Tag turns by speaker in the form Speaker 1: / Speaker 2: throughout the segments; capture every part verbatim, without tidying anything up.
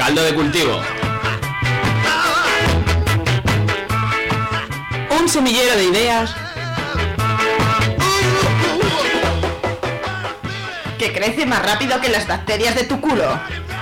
Speaker 1: Caldo de cultivo.
Speaker 2: Un semillero de ideas que crece más rápido que las bacterias de tu culo.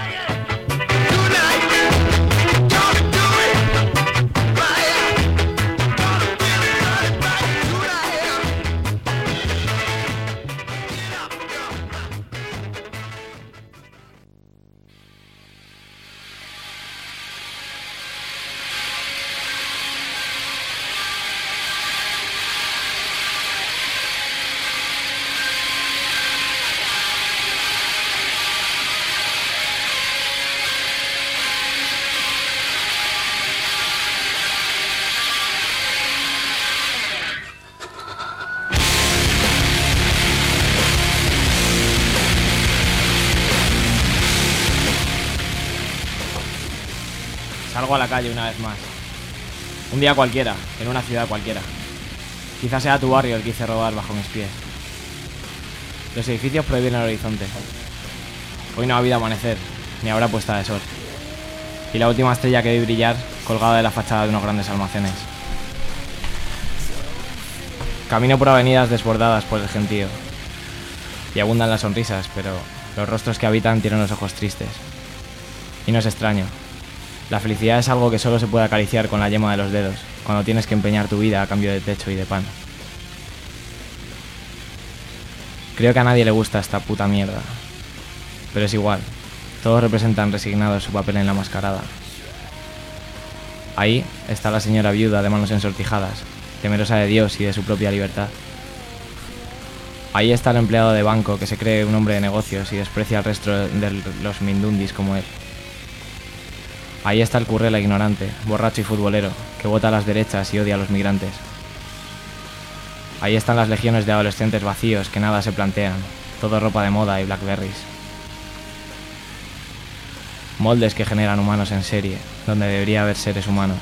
Speaker 3: Salgo a la calle una vez más. Un día cualquiera, en una ciudad cualquiera. Quizás sea tu barrio el que hice rodar bajo mis pies. Los edificios prohíben el horizonte. Hoy no ha habido amanecer, ni habrá puesta de sol. Y la última estrella que vi brillar, colgada de la fachada de unos grandes almacenes. Camino por avenidas desbordadas por el gentío. Y abundan las sonrisas, pero los rostros que habitan tienen los ojos tristes. Y no es extraño. La felicidad es algo que solo se puede acariciar con la yema de los dedos, cuando tienes que empeñar tu vida a cambio de techo y de pan. Creo que a nadie le gusta esta puta mierda. Pero es igual. Todos representan resignados su papel en la mascarada. Ahí está la señora viuda de manos ensortijadas, temerosa de Dios y de su propia libertad. Ahí está el empleado de banco que se cree un hombre de negocios y desprecia al resto de los mindundis como él. Ahí está el currela ignorante, borracho y futbolero, que vota a las derechas y odia a los migrantes. Ahí están las legiones de adolescentes vacíos que nada se plantean, todo ropa de moda y blackberries. Moldes que generan humanos en serie, donde debería haber seres humanos.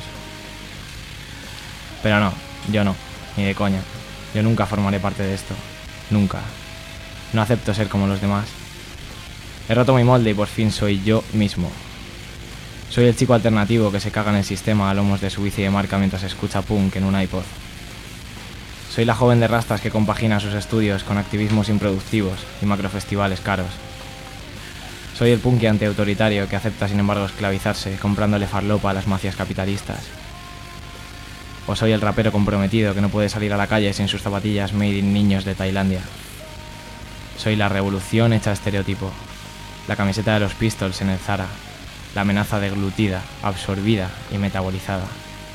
Speaker 3: Pero no, yo no, ni de coña. Yo nunca formaré parte de esto. Nunca. No acepto ser como los demás. He roto mi molde y por fin soy yo mismo. Soy el chico alternativo que se caga en el sistema a lomos de su bici de marca mientras escucha punk en un iPod. Soy la joven de rastas que compagina sus estudios con activismos improductivos y macrofestivales caros. Soy el punky antiautoritario que acepta sin embargo esclavizarse comprándole farlopa a las mafias capitalistas. O soy el rapero comprometido que no puede salir a la calle sin sus zapatillas made in niños de Tailandia. Soy la revolución hecha estereotipo, la camiseta de los Pistols en el Zara, la amenaza deglutida, absorbida y metabolizada.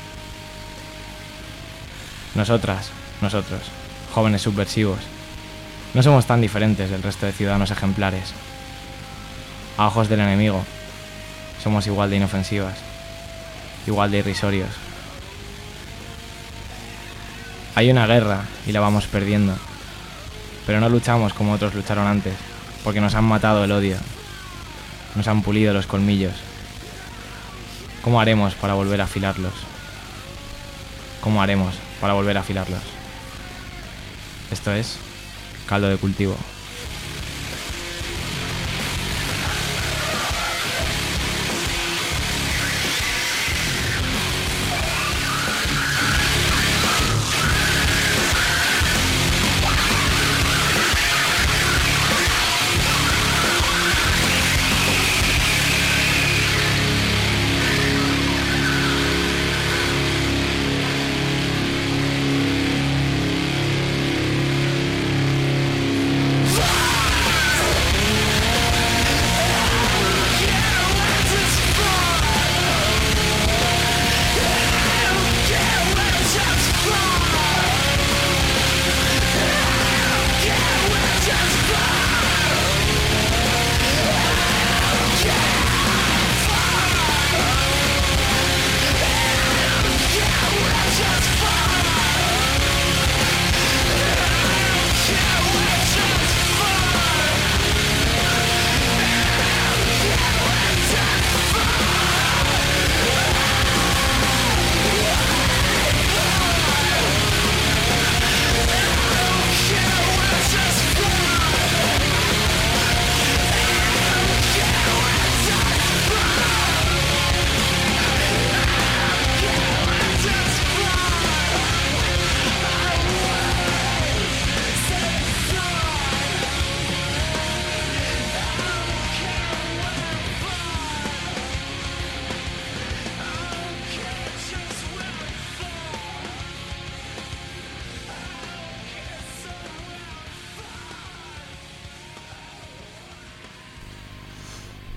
Speaker 3: Nosotras, nosotros, jóvenes subversivos, no somos tan diferentes del resto de ciudadanos ejemplares. A ojos del enemigo, somos igual de inofensivas, igual de irrisorios. Hay una guerra y la vamos perdiendo, pero no luchamos como otros lucharon antes, porque nos han matado el odio, nos han pulido los colmillos. ¿Cómo haremos para volver a afilarlos? ¿Cómo haremos para volver a afilarlos? Esto es Caldo de Cultivo.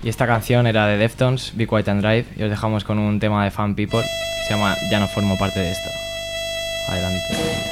Speaker 3: Y esta canción era de Deftones, Be Quiet and Drive, y os dejamos con un tema de Fan People que se llama Ya no formo parte de esto. Adelante.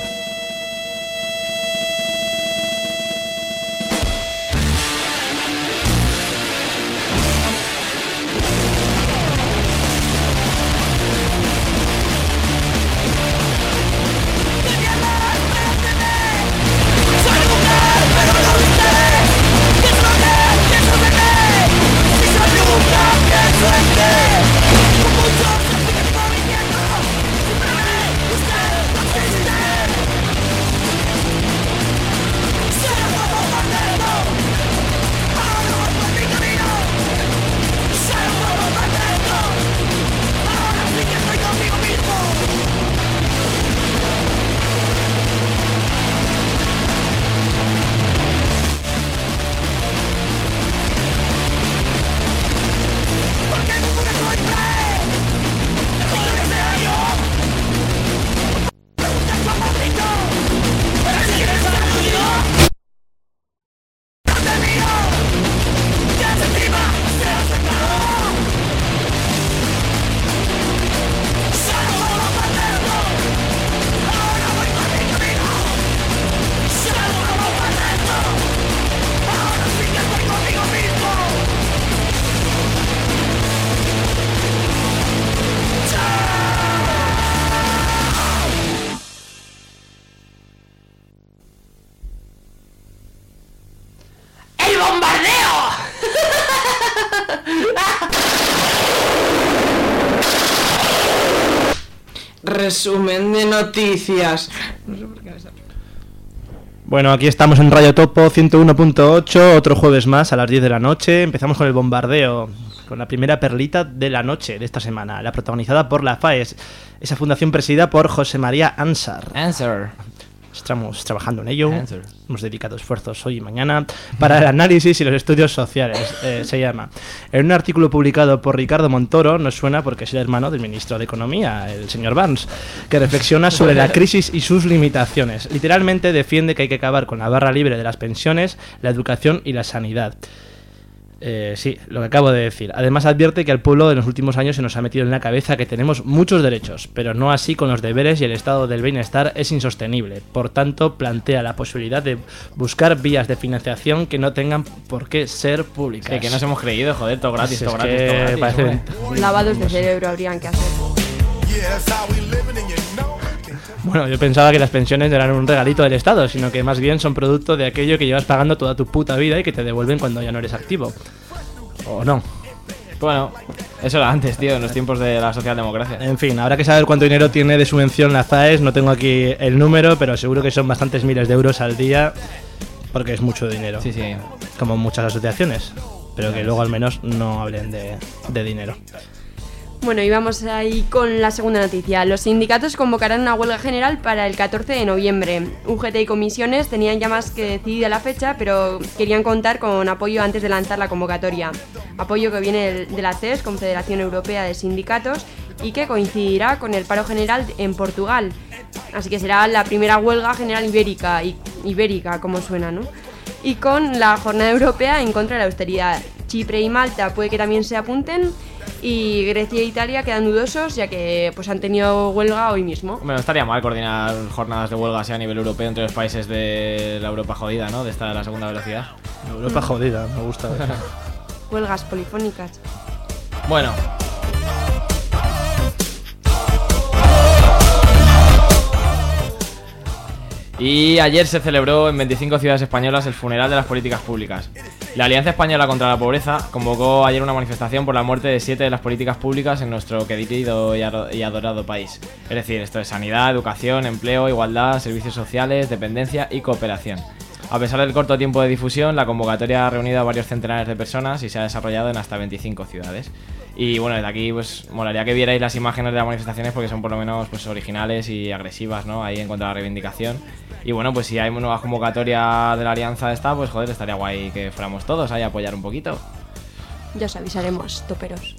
Speaker 2: Resumen de noticias.
Speaker 1: Bueno, aquí estamos en Radio Topo ciento uno punto ocho, otro jueves más a las diez de la noche. Empezamos con el bombardeo, con la primera perlita de la noche de esta semana, la protagonizada por la FAES, esa fundación presidida por José María Ansar.
Speaker 3: Answer.
Speaker 1: Estamos trabajando en ello.
Speaker 3: Answer.
Speaker 1: Hemos dedicado esfuerzos hoy y mañana para el análisis y los estudios sociales, eh, se llama. En un artículo publicado por Ricardo Montoro, nos suena porque es el hermano del ministro de Economía, el señor Barnes, que reflexiona sobre la crisis y sus limitaciones. Literalmente defiende que hay que acabar con la barra libre de las pensiones, la educación y la sanidad. Eh, sí, lo que acabo de decir. Además advierte que al pueblo en los últimos años se nos ha metido en la cabeza que tenemos muchos derechos, pero no así con los deberes, y el estado del bienestar es insostenible. Por tanto, plantea la posibilidad de buscar vías de financiación que no tengan por qué ser públicas.
Speaker 3: Sí, que nos hemos creído, joder, todo gratis,
Speaker 1: Pues
Speaker 3: todo
Speaker 1: es
Speaker 3: gratis,
Speaker 1: que
Speaker 3: todo gratis.
Speaker 1: parece-
Speaker 3: hombre.
Speaker 4: Lavados de cerebro habrían que hacer.
Speaker 1: Bueno, yo pensaba que las pensiones eran un regalito del Estado, sino que más bien son producto de aquello que llevas pagando toda tu puta vida y que te devuelven cuando ya no eres activo. ¿O no?
Speaker 3: Bueno, eso era antes, tío, en los tiempos de la socialdemocracia.
Speaker 1: En fin, habrá que saber cuánto dinero tiene de subvención la FAES. No tengo aquí el número, pero seguro que son bastantes miles de euros al día, porque es mucho dinero.
Speaker 3: Sí, sí.
Speaker 1: Como muchas asociaciones, pero que luego al menos no hablen de, de dinero.
Speaker 4: Bueno, y vamos ahí con la segunda noticia. Los sindicatos convocarán una huelga general para el catorce de noviembre. U G T y comisiones tenían ya más que decidida la fecha, pero querían contar con apoyo antes de lanzar la convocatoria. Apoyo que viene de la C E S, Confederación Europea de Sindicatos, y que coincidirá con el paro general en Portugal. Así que será la primera huelga general ibérica, i- ibérica como suena, ¿no? Y con la jornada europea en contra de la austeridad. Chipre y Malta puede que también se apunten, y Grecia e Italia quedan dudosos, ya que pues han tenido huelga hoy mismo.
Speaker 3: Hombre, no estaría mal coordinar jornadas de huelga así a nivel europeo entre los países de la Europa jodida, ¿no? De esta de la segunda velocidad.
Speaker 1: Europa jodida, me gusta.
Speaker 4: Huelgas polifónicas.
Speaker 3: Bueno. Y ayer se celebró en veinticinco ciudades españolas el funeral de las políticas públicas. La Alianza Española contra la Pobreza convocó ayer una manifestación por la muerte de siete de las políticas públicas en nuestro querido y adorado país. Es decir, esto es sanidad, educación, empleo, igualdad, servicios sociales, dependencia y cooperación. A pesar del corto tiempo de difusión, la convocatoria ha reunido a varios centenares de personas y se ha desarrollado en hasta veinticinco ciudades. Y bueno, desde aquí pues molaría que vierais las imágenes de las manifestaciones porque son por lo menos pues originales y agresivas, ¿no? Ahí en cuanto a la reivindicación. Y bueno, pues si hay nuevas convocatorias de la alianza esta, pues joder, estaría guay que fuéramos todos ahí a apoyar un poquito.
Speaker 4: Ya os avisaremos, toperos.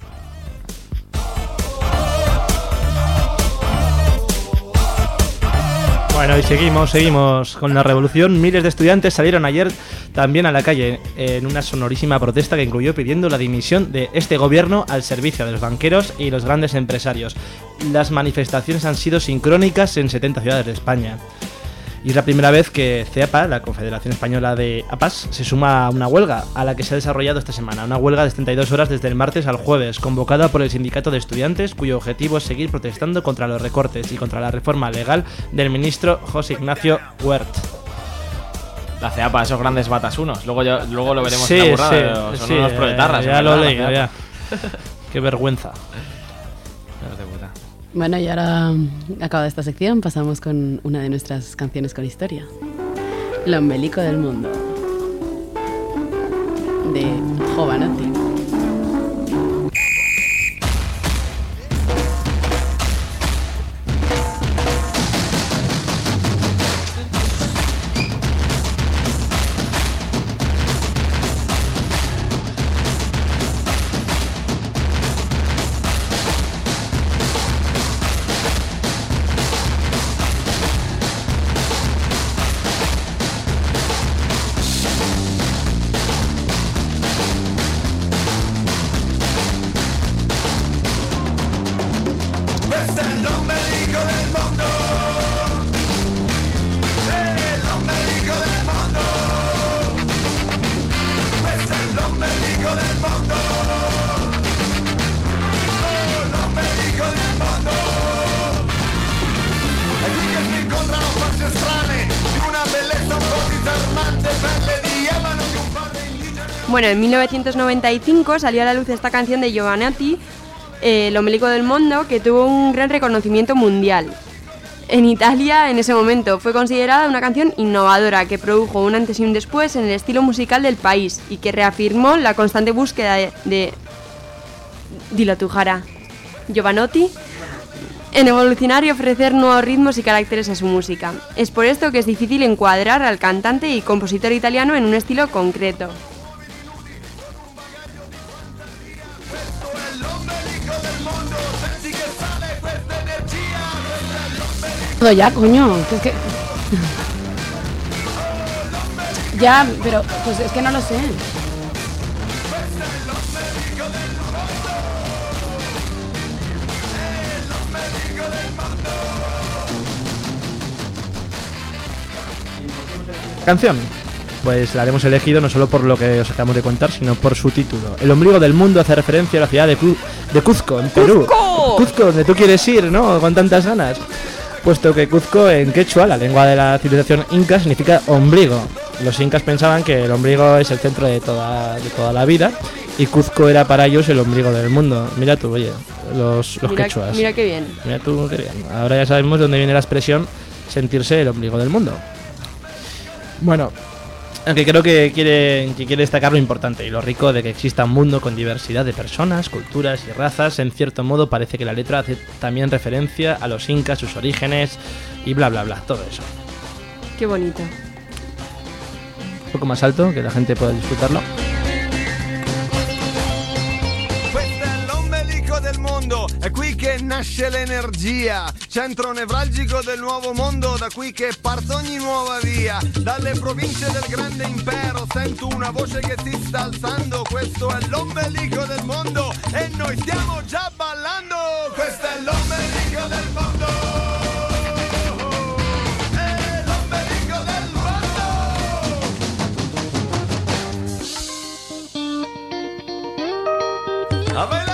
Speaker 1: Bueno, y seguimos, seguimos con la revolución. Miles de estudiantes salieron ayer también a la calle en una sonorísima protesta que incluyó pidiendo la dimisión de este gobierno al servicio de los banqueros y los grandes empresarios. Las manifestaciones han sido sincrónicas en setenta ciudades de España. Y es la primera vez que CEAPA, la Confederación Española de A P A S, se suma a una huelga a la que se ha desarrollado esta semana. Una huelga de setenta y dos horas desde el martes al jueves, convocada por el Sindicato de Estudiantes, cuyo objetivo es seguir protestando contra los recortes y contra la reforma legal del ministro José Ignacio Wert.
Speaker 3: La CEAPA, esos grandes batasunos. Luego, yo, luego lo veremos
Speaker 1: Sí,
Speaker 3: en la burrada,
Speaker 1: sí,
Speaker 3: pero son
Speaker 1: sí,
Speaker 3: unos proletarras.
Speaker 1: eh, ya
Speaker 3: en
Speaker 1: lo
Speaker 3: verdad,
Speaker 1: leí,
Speaker 3: la
Speaker 1: ya.
Speaker 3: CEAPA.
Speaker 1: Qué vergüenza.
Speaker 3: Hijos de puta.
Speaker 5: Bueno, y ahora, acabada esta sección, pasamos con una de nuestras canciones con historia. El ombelico del mundo, de Jovanotti.
Speaker 4: Bueno, en mil novecientos noventa y cinco salió a la luz esta canción de Jovanotti, eh, El ombelico del mundo, que tuvo un gran reconocimiento mundial. En Italia, en ese momento, fue considerada una canción innovadora que produjo un antes y un después en el estilo musical del país y que reafirmó la constante búsqueda de... de dilo tú, Jara. Jovanotti, en evolucionar y ofrecer nuevos ritmos y caracteres a su música. Es por esto que es difícil encuadrar al cantante y compositor italiano en un estilo concreto.
Speaker 5: Todo ya, coño. Que es que... ya, pero pues es que no lo sé.
Speaker 1: Canción. Pues la hemos elegido no solo por lo que os acabamos de contar, sino por su título. El ombligo del mundo hace referencia a la ciudad de, Cu- de Cuzco, en Perú.
Speaker 4: ¡Cuzco!
Speaker 1: Cuzco, donde tú quieres ir, ¿no? Con tantas ganas. Puesto que Cuzco en quechua, la lengua de la civilización inca, significa ombligo. Los incas pensaban que el ombligo es el centro de toda, de toda la vida y Cuzco era para ellos el ombligo del mundo. Mira tú, oye, los, los
Speaker 4: Mira,
Speaker 1: quechuas.
Speaker 4: mira qué bien.
Speaker 1: Mira tú, qué bien. Ahora ya sabemos de dónde viene la expresión sentirse el ombligo del mundo. Bueno, aunque creo que quiere, que quiere destacar lo importante y lo rico de que exista un mundo con diversidad de personas, culturas y razas. En cierto modo parece que la letra hace también referencia a los incas, sus orígenes y bla bla bla, todo eso.
Speaker 4: Qué bonito.
Speaker 1: Un poco más alto, que la gente pueda disfrutarlo.
Speaker 6: Del mondo, è qui che nasce l'energia, centro nevralgico del nuovo mondo, da qui che parte ogni nuova via, dalle province del grande impero sento una voce che si sta alzando, questo è l'ombelico del mondo e noi stiamo già ballando, questo è l'ombelico del mondo, è l'ombelico del mondo, a bailar.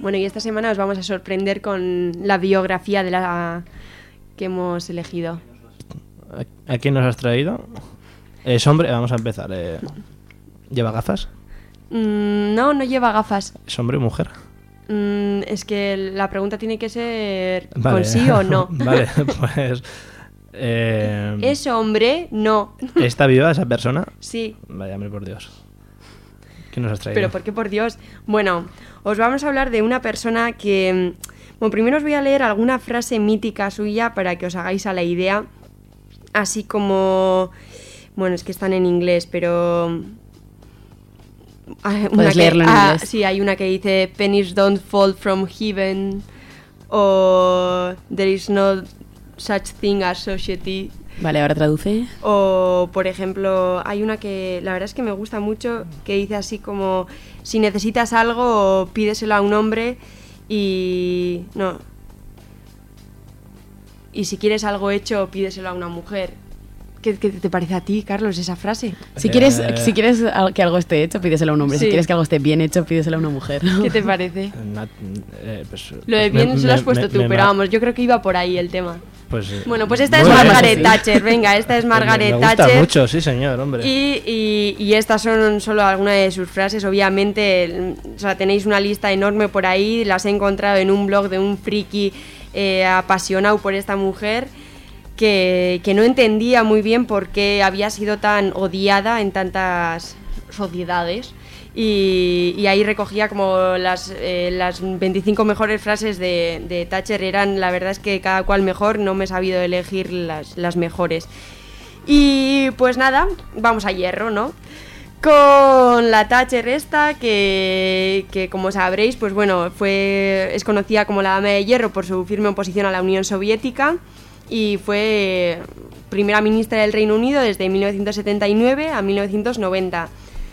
Speaker 4: Bueno, y esta semana os vamos a sorprender con la biografía de la que hemos elegido.
Speaker 1: ¿A quién nos has traído? ¿Es hombre? Vamos a empezar. Eh, ¿Lleva gafas?
Speaker 4: Mm, no, no lleva gafas.
Speaker 1: ¿Es hombre o mujer?
Speaker 4: Mm, es que la pregunta tiene que ser
Speaker 1: Vale.
Speaker 4: con sí o no.
Speaker 1: Vale, pues... Eh,
Speaker 4: ¿Es hombre? No.
Speaker 1: ¿Está viva esa persona?
Speaker 4: Sí.
Speaker 1: Vaya, hombre, por Dios. ¿Qué nos has traído?
Speaker 4: Pero ¿por qué, por Dios? Bueno, os vamos a hablar de una persona que... Bueno, primero os voy a leer alguna frase mítica suya para que os hagáis a la idea. Así como... Bueno, es que están en inglés, pero... Una
Speaker 5: Puedes
Speaker 4: que,
Speaker 5: leerlo en
Speaker 4: ah,
Speaker 5: inglés.
Speaker 4: sí, hay una que dice pennies don't fall from heaven, o there is no such thing as society.
Speaker 5: Vale, ahora traduce.
Speaker 4: O, por ejemplo, hay una que la verdad es que me gusta mucho, que dice así como, si necesitas algo, pídeselo a un hombre y... No. Y si quieres algo hecho, pídeselo a una mujer. ¿Qué, qué te parece a ti, Carlos, esa frase?
Speaker 5: Si quieres,
Speaker 1: Eh.
Speaker 5: si quieres al- que algo esté hecho, pídeselo a un hombre.
Speaker 4: Sí.
Speaker 5: Si quieres que algo esté bien hecho, pídeselo a una mujer.
Speaker 4: ¿Qué te parece?
Speaker 1: Na- eh, pues,
Speaker 4: Lo de
Speaker 1: pues
Speaker 4: bien
Speaker 1: me-
Speaker 4: se lo has
Speaker 1: me-
Speaker 4: puesto
Speaker 1: me-
Speaker 4: tú,
Speaker 1: me
Speaker 4: pero
Speaker 1: ma-
Speaker 4: vamos, yo creo que iba por ahí el tema.
Speaker 1: Pues, eh,
Speaker 4: Bueno, pues esta
Speaker 1: muy
Speaker 4: es
Speaker 1: bien.
Speaker 4: Margaret
Speaker 5: sí.
Speaker 4: Thatcher, venga, esta es Margaret
Speaker 1: me, me gusta
Speaker 4: Thatcher.
Speaker 1: mucho, sí señor, hombre.
Speaker 4: Y, y, y estas son solo algunas de sus frases, obviamente, el- o sea, tenéis una lista enorme por ahí, las he encontrado en un blog de un friki eh, apasionado por esta mujer, que, que no entendía muy bien por qué había sido tan odiada en tantas sociedades. Y, y ahí recogía como las, eh, las veinticinco mejores frases de, de Thatcher. Eran, la verdad es que cada cual mejor, no me he sabido elegir las, las mejores. Y pues nada, vamos a hierro, ¿no? Con la Thatcher esta, que, que como sabréis, pues bueno, fue, es conocida como la Dama de Hierro por su firme oposición a la Unión Soviética y fue primera ministra del Reino Unido desde mil novecientos setenta y nueve a mil novecientos noventa.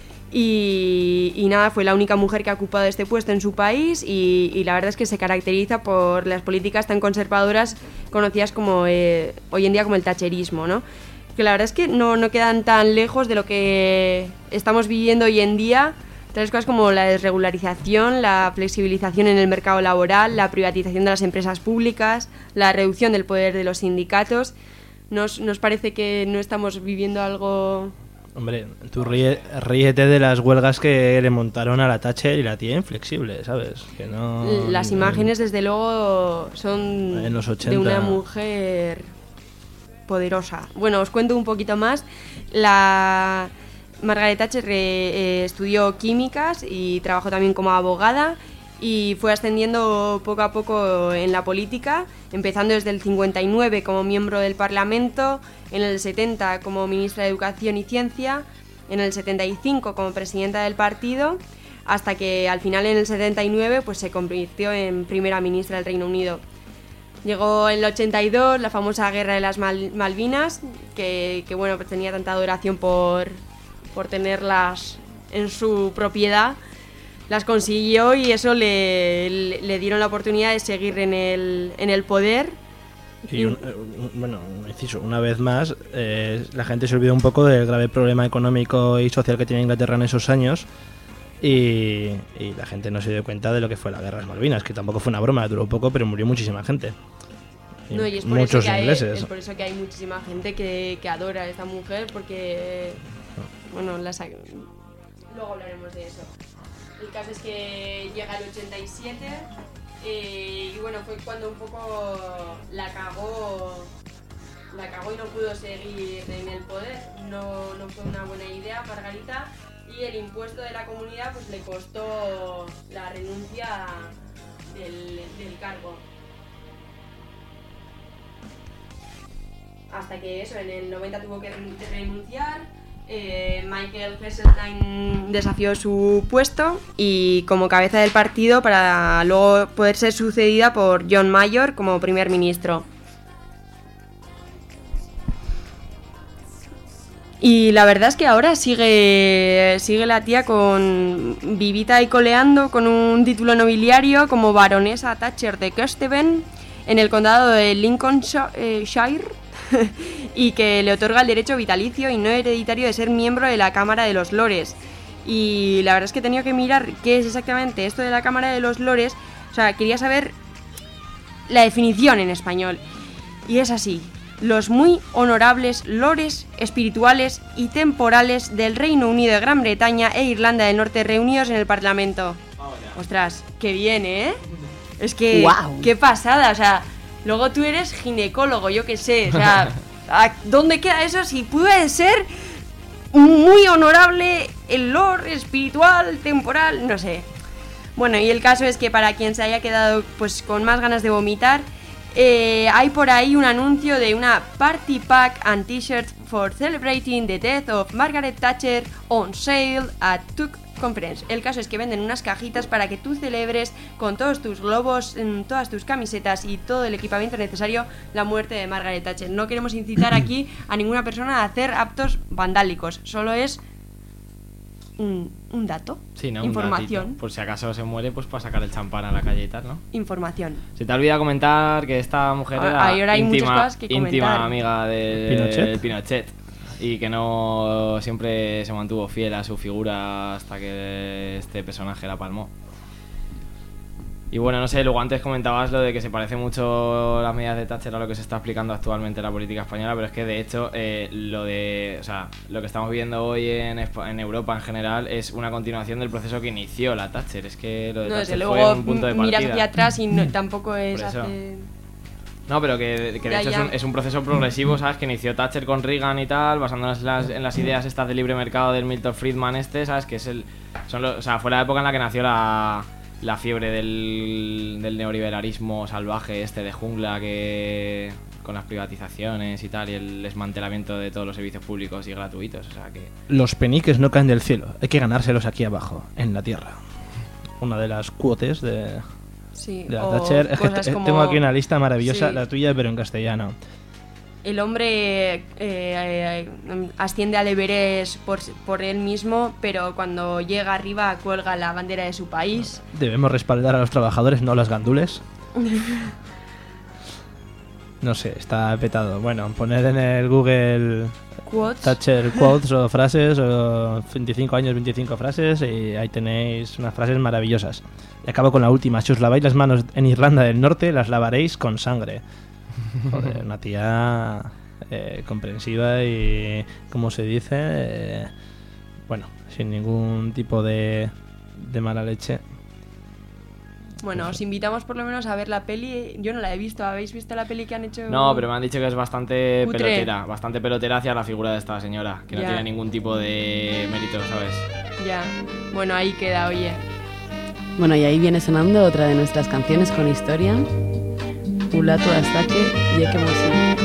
Speaker 4: Y, y nada, fue la única mujer que ha ocupado este puesto en su país y, y la verdad es que se caracteriza por las políticas tan conservadoras conocidas como eh, hoy en día como el thatcherismo, ¿no? Que la verdad es que no, no quedan tan lejos de lo que estamos viviendo hoy en día. Tales cosas como la desregularización, la flexibilización en el mercado laboral, la privatización de las empresas públicas, la reducción del poder de los sindicatos. ¿Nos, nos parece que no estamos viviendo algo...?
Speaker 1: Hombre, tú ríe- ríete de las huelgas que le montaron a la Thatcher y la tía inflexible, ¿sabes? Que no...
Speaker 4: Las imágenes, desde luego, son
Speaker 1: En los ochenta.
Speaker 4: de una mujer poderosa. Bueno, os cuento un poquito más. La Margaret Thatcher eh, eh, estudió químicas y trabajó también como abogada y fue ascendiendo poco a poco en la política, empezando desde el cincuenta y nueve como miembro del Parlamento, en el setenta como ministra de Educación y Ciencia, en el setenta y cinco como presidenta del partido, hasta que al final en el setenta y nueve pues se convirtió en primera ministra del Reino Unido. Llegó en el ochenta y dos la famosa Guerra de las Mal- Malvinas, que, que bueno, pues tenía tanta adoración por, por tenerlas en su propiedad. Las consiguió y eso le, le, le dieron la oportunidad de seguir en el, en el poder.
Speaker 1: Y un- eh, un- bueno, un inciso, una vez más, eh, la gente se olvidó un poco del grave problema económico y social que tenía Inglaterra en esos años y, y la gente no se dio cuenta de lo que fue la Guerra de las Malvinas, que tampoco fue una broma, duró poco, pero murió muchísima gente. Y
Speaker 4: No, y es por, eso
Speaker 1: muchos
Speaker 4: que hay,
Speaker 1: ingleses.
Speaker 4: es por eso que hay muchísima gente que, que adora a esta mujer, porque, bueno, las ha- luego hablaremos de eso. El caso es que llega el ochenta y siete eh, y bueno, fue cuando un poco la cagó, la cagó y no pudo seguir en el poder. No, no fue una buena idea, Margarita, y el impuesto de la comunidad pues le costó la renuncia del, del cargo. Hasta que eso, en el noventa tuvo que renunciar. Eh, Michael Heseltine desafió su puesto y como cabeza del partido para luego poder ser sucedida por John Major como primer ministro. Y la verdad es que ahora sigue, sigue la tía con vivita y coleando con un título nobiliario como baronesa Thatcher de Kesteven en el condado de Lincolnshire y que le otorga el derecho vitalicio y no hereditario de ser miembro de la Cámara de los Lores. Y la verdad es que he tenido que mirar qué es exactamente esto de la Cámara de los Lores, sea, quería saber la definición en español. Y es así: los muy honorables lores espirituales y temporales del Reino Unido de Gran Bretaña e Irlanda del Norte reunidos en el Parlamento. Ostras, qué bien, ¿eh? Es que,
Speaker 5: ¡Guau!
Speaker 4: qué pasada, o sea, luego tú eres ginecólogo, yo qué sé, o sea, ¿a ¿dónde queda eso si puede ser muy honorable el lore espiritual, temporal, no sé? Bueno, y el caso es que para quien se haya quedado pues con más ganas de vomitar, Eh, hay por ahí un anuncio de una party pack and t-shirts for celebrating the death of Margaret Thatcher on sale at Tuck Conference. El caso es que venden unas cajitas para que tú celebres con todos tus globos, todas tus camisetas y todo el equipamiento necesario la muerte de Margaret Thatcher. No queremos incitar aquí a ninguna persona a hacer actos vandálicos, solo es un, un dato,
Speaker 3: Sí, ¿no? Un
Speaker 4: información.
Speaker 3: datito. Por si acaso se muere, pues para sacar el champán a la calle y tal, ¿no?
Speaker 4: Información.
Speaker 3: Se te olvida comentar que esta mujer
Speaker 4: Ah,
Speaker 3: era
Speaker 4: ahora hay muchas
Speaker 3: íntima,
Speaker 4: cosas que comentar.
Speaker 3: íntima amiga del
Speaker 1: Pinochet.
Speaker 3: Pinochet y que no siempre se mantuvo fiel a su figura hasta que este personaje la palmó. Y bueno, no sé, luego antes comentabas lo de que se parece mucho las medidas de Thatcher a lo que se está aplicando actualmente en la política española, pero es que de hecho eh, lo de, o sea, lo que estamos viendo hoy en, Espa- en Europa en general es una continuación del proceso que inició la Thatcher. Es que lo de
Speaker 4: No, desde
Speaker 3: Thatcher
Speaker 4: luego
Speaker 3: fue un punto de partida.
Speaker 4: miras hacia atrás y no, tampoco es
Speaker 3: Por eso.
Speaker 4: hace...
Speaker 3: No, pero que, que de
Speaker 4: Ya,
Speaker 3: hecho
Speaker 4: ya.
Speaker 3: Es, un, es un proceso progresivo, ¿sabes? Que inició Thatcher con Reagan y tal, basándonos en las, en las ideas estas de libre mercado del Milton Friedman este, ¿sabes? Que es el... Son los, o sea, fue la época en la que nació la, la fiebre del, del neoliberalismo salvaje este de jungla que... con las privatizaciones y tal, y el desmantelamiento de todos los servicios públicos y gratuitos, o sea que...
Speaker 1: Los peniques no caen del cielo, hay que ganárselos aquí abajo, en la tierra. Una de las cuotes de,
Speaker 4: Sí,
Speaker 1: de la
Speaker 4: o
Speaker 1: Thatcher. Es que
Speaker 4: cosas
Speaker 1: te-
Speaker 4: como
Speaker 1: tengo aquí una lista maravillosa,
Speaker 4: Sí.
Speaker 1: la tuya, pero en castellano.
Speaker 4: el hombre eh, eh, asciende al Everest por, por él mismo, pero cuando llega arriba cuelga la bandera de su país.
Speaker 1: Debemos respaldar a los trabajadores, no a los gandules. No sé, está petado. Bueno, poned en el Google
Speaker 4: Quotes.
Speaker 1: Thatcher quotes o frases, o veinticinco años, veinticinco frases, y ahí tenéis unas frases maravillosas. Y acabo con la última. Si os laváis las manos en Irlanda del Norte, las lavaréis con sangre. Joder, una tía eh, comprensiva y, como se dice, eh, bueno, sin ningún tipo de, de mala leche.
Speaker 4: Bueno, os invitamos por lo menos a ver la peli. Yo no la he visto. ¿Habéis visto la peli que han hecho?
Speaker 3: No, pero me han dicho que es bastante
Speaker 4: Cutre.
Speaker 3: pelotera, bastante pelotera hacia la figura de esta señora, que no
Speaker 4: Ya.
Speaker 3: tiene ningún tipo de mérito, ¿sabes?
Speaker 4: Ya. Bueno, ahí queda, oye.
Speaker 5: Bueno, y ahí viene sonando otra de nuestras canciones con historia. Ulatu Astake Yekemosi.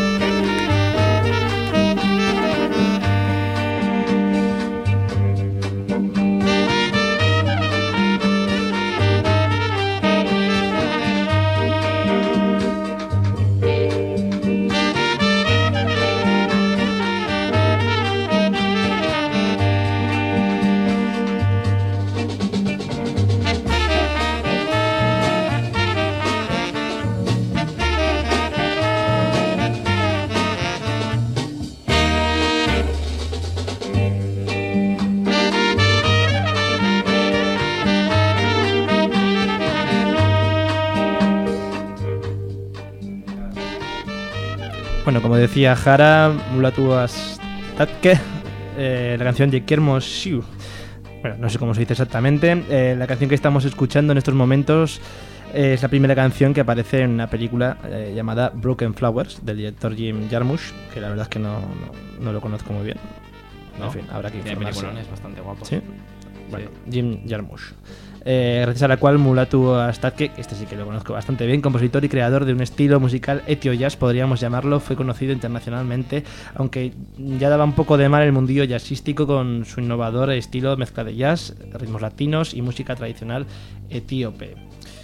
Speaker 1: Bueno, como decía Jara, Mulatu Astatke, eh, la canción de Kermo Shiu. Bueno, no sé cómo se dice exactamente. Eh, la canción que estamos escuchando en estos momentos eh, es la primera canción que aparece en una película eh, llamada Broken Flowers, del director Jim Jarmusch, que la verdad es que no, no, no lo conozco muy bien.
Speaker 3: ¿No?
Speaker 1: En fin, habrá que
Speaker 3: Tiene
Speaker 1: informarse.
Speaker 3: peliculones bastante guapos.
Speaker 1: ¿Sí? Bueno, Jim Jarmusch. Eh, gracias a la cual Mulatu Astatke, que este sí que lo conozco bastante bien, compositor y creador de un estilo musical etio jazz, podríamos llamarlo, fue conocido internacionalmente, aunque ya daba un poco de mal el mundillo jazzístico con su innovador estilo mezcla de jazz, ritmos latinos y música tradicional etíope.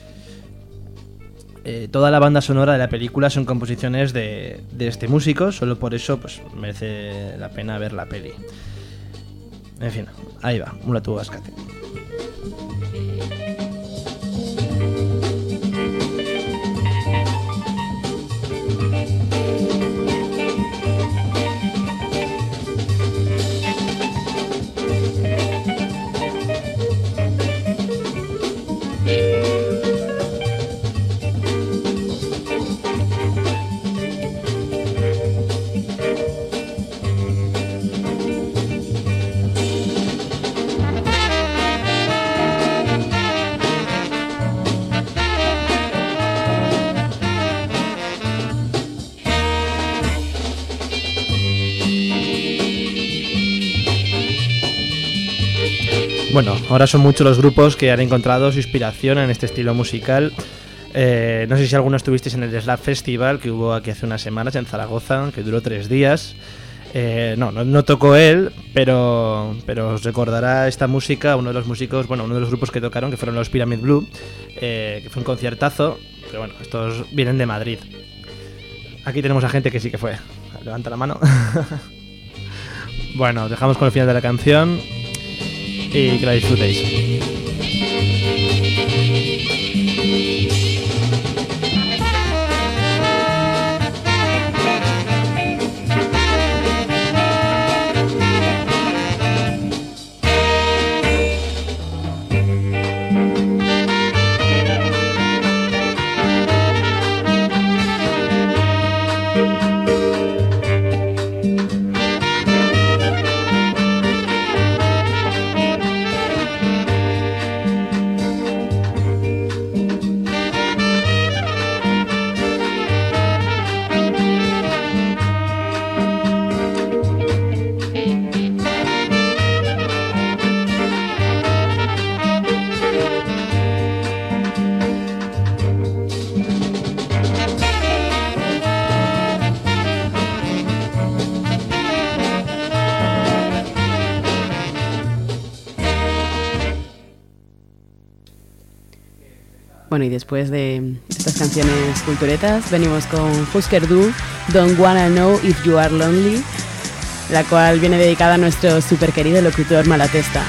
Speaker 1: Eh, toda la banda sonora de la película son composiciones de, de este músico, solo por eso pues merece la pena ver la peli. En fin, ahí va, Mulatu Astatke. bueno, ahora son muchos los grupos que han encontrado su inspiración en este estilo musical. Eh, no sé si alguno estuvisteis en el Slap Festival que hubo aquí hace unas semanas en Zaragoza, que duró tres días. Eh, no, no, no tocó él, pero, pero os recordará esta música uno de los músicos, bueno, uno de los grupos que tocaron, que fueron los Pyramid Blue, eh, que fue un conciertazo, pero bueno, estos vienen de Madrid. Aquí tenemos a gente que sí que fue. Levanta la mano. Bueno, dejamos con el final de la canción y que la disfrutéis.
Speaker 5: Bueno, y después de estas canciones culturetas, venimos con Husker Du, Don't Wanna Know If You Are Lonely, la cual viene dedicada a nuestro super querido locutor Malatesta.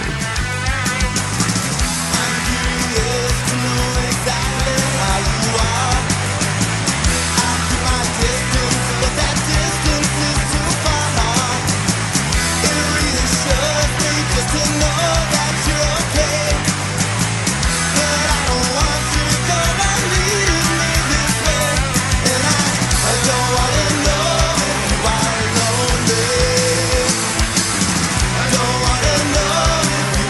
Speaker 7: Don't wanna know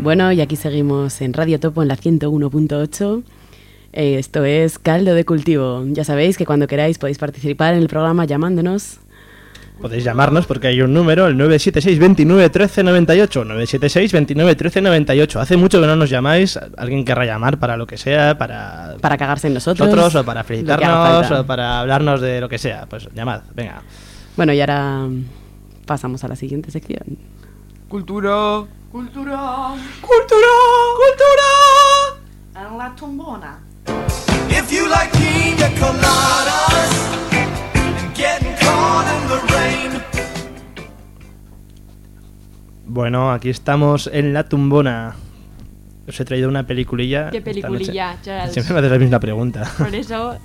Speaker 5: Bueno, y aquí seguimos en Radio Topo en la ciento uno punto ocho. Eh, esto es Caldo de Cultivo. Ya sabéis que cuando queráis podéis participar en el programa llamándonos.
Speaker 1: Podéis llamarnos porque hay un número, el nueve siete seis, veintinueve, trece, noventa y ocho. nueve siete seis, veintinueve, trece, noventa y ocho. Hace mucho que no nos llamáis. Alguien querrá llamar para lo que sea, para...
Speaker 5: Para cagarse en nosotros.
Speaker 1: nosotros o para felicitarnos, o para hablarnos de lo que sea. Pues llamad, venga.
Speaker 5: Bueno, y ahora pasamos a la siguiente sección.
Speaker 3: Cultura.
Speaker 2: Cultura,
Speaker 1: ¡Cultura! ¡Cultura!
Speaker 2: en la tumbona.
Speaker 6: If you like pina coladas and getting caught in the rain.
Speaker 1: Bueno, aquí estamos en la tumbona. Os he traído una peliculilla.
Speaker 4: ¿Qué
Speaker 1: esta
Speaker 4: peliculilla,
Speaker 1: noche.
Speaker 4: Charles?
Speaker 1: Siempre me haces la misma pregunta.
Speaker 4: Por eso,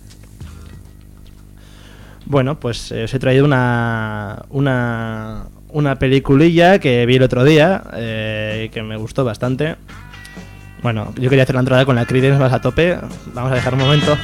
Speaker 1: Bueno, pues eh, os he traído una, una, una peliculilla que vi el otro día eh, y que me gustó bastante. Bueno, yo quería hacer la entrada con la Creedence más a tope. Vamos a dejar un momento.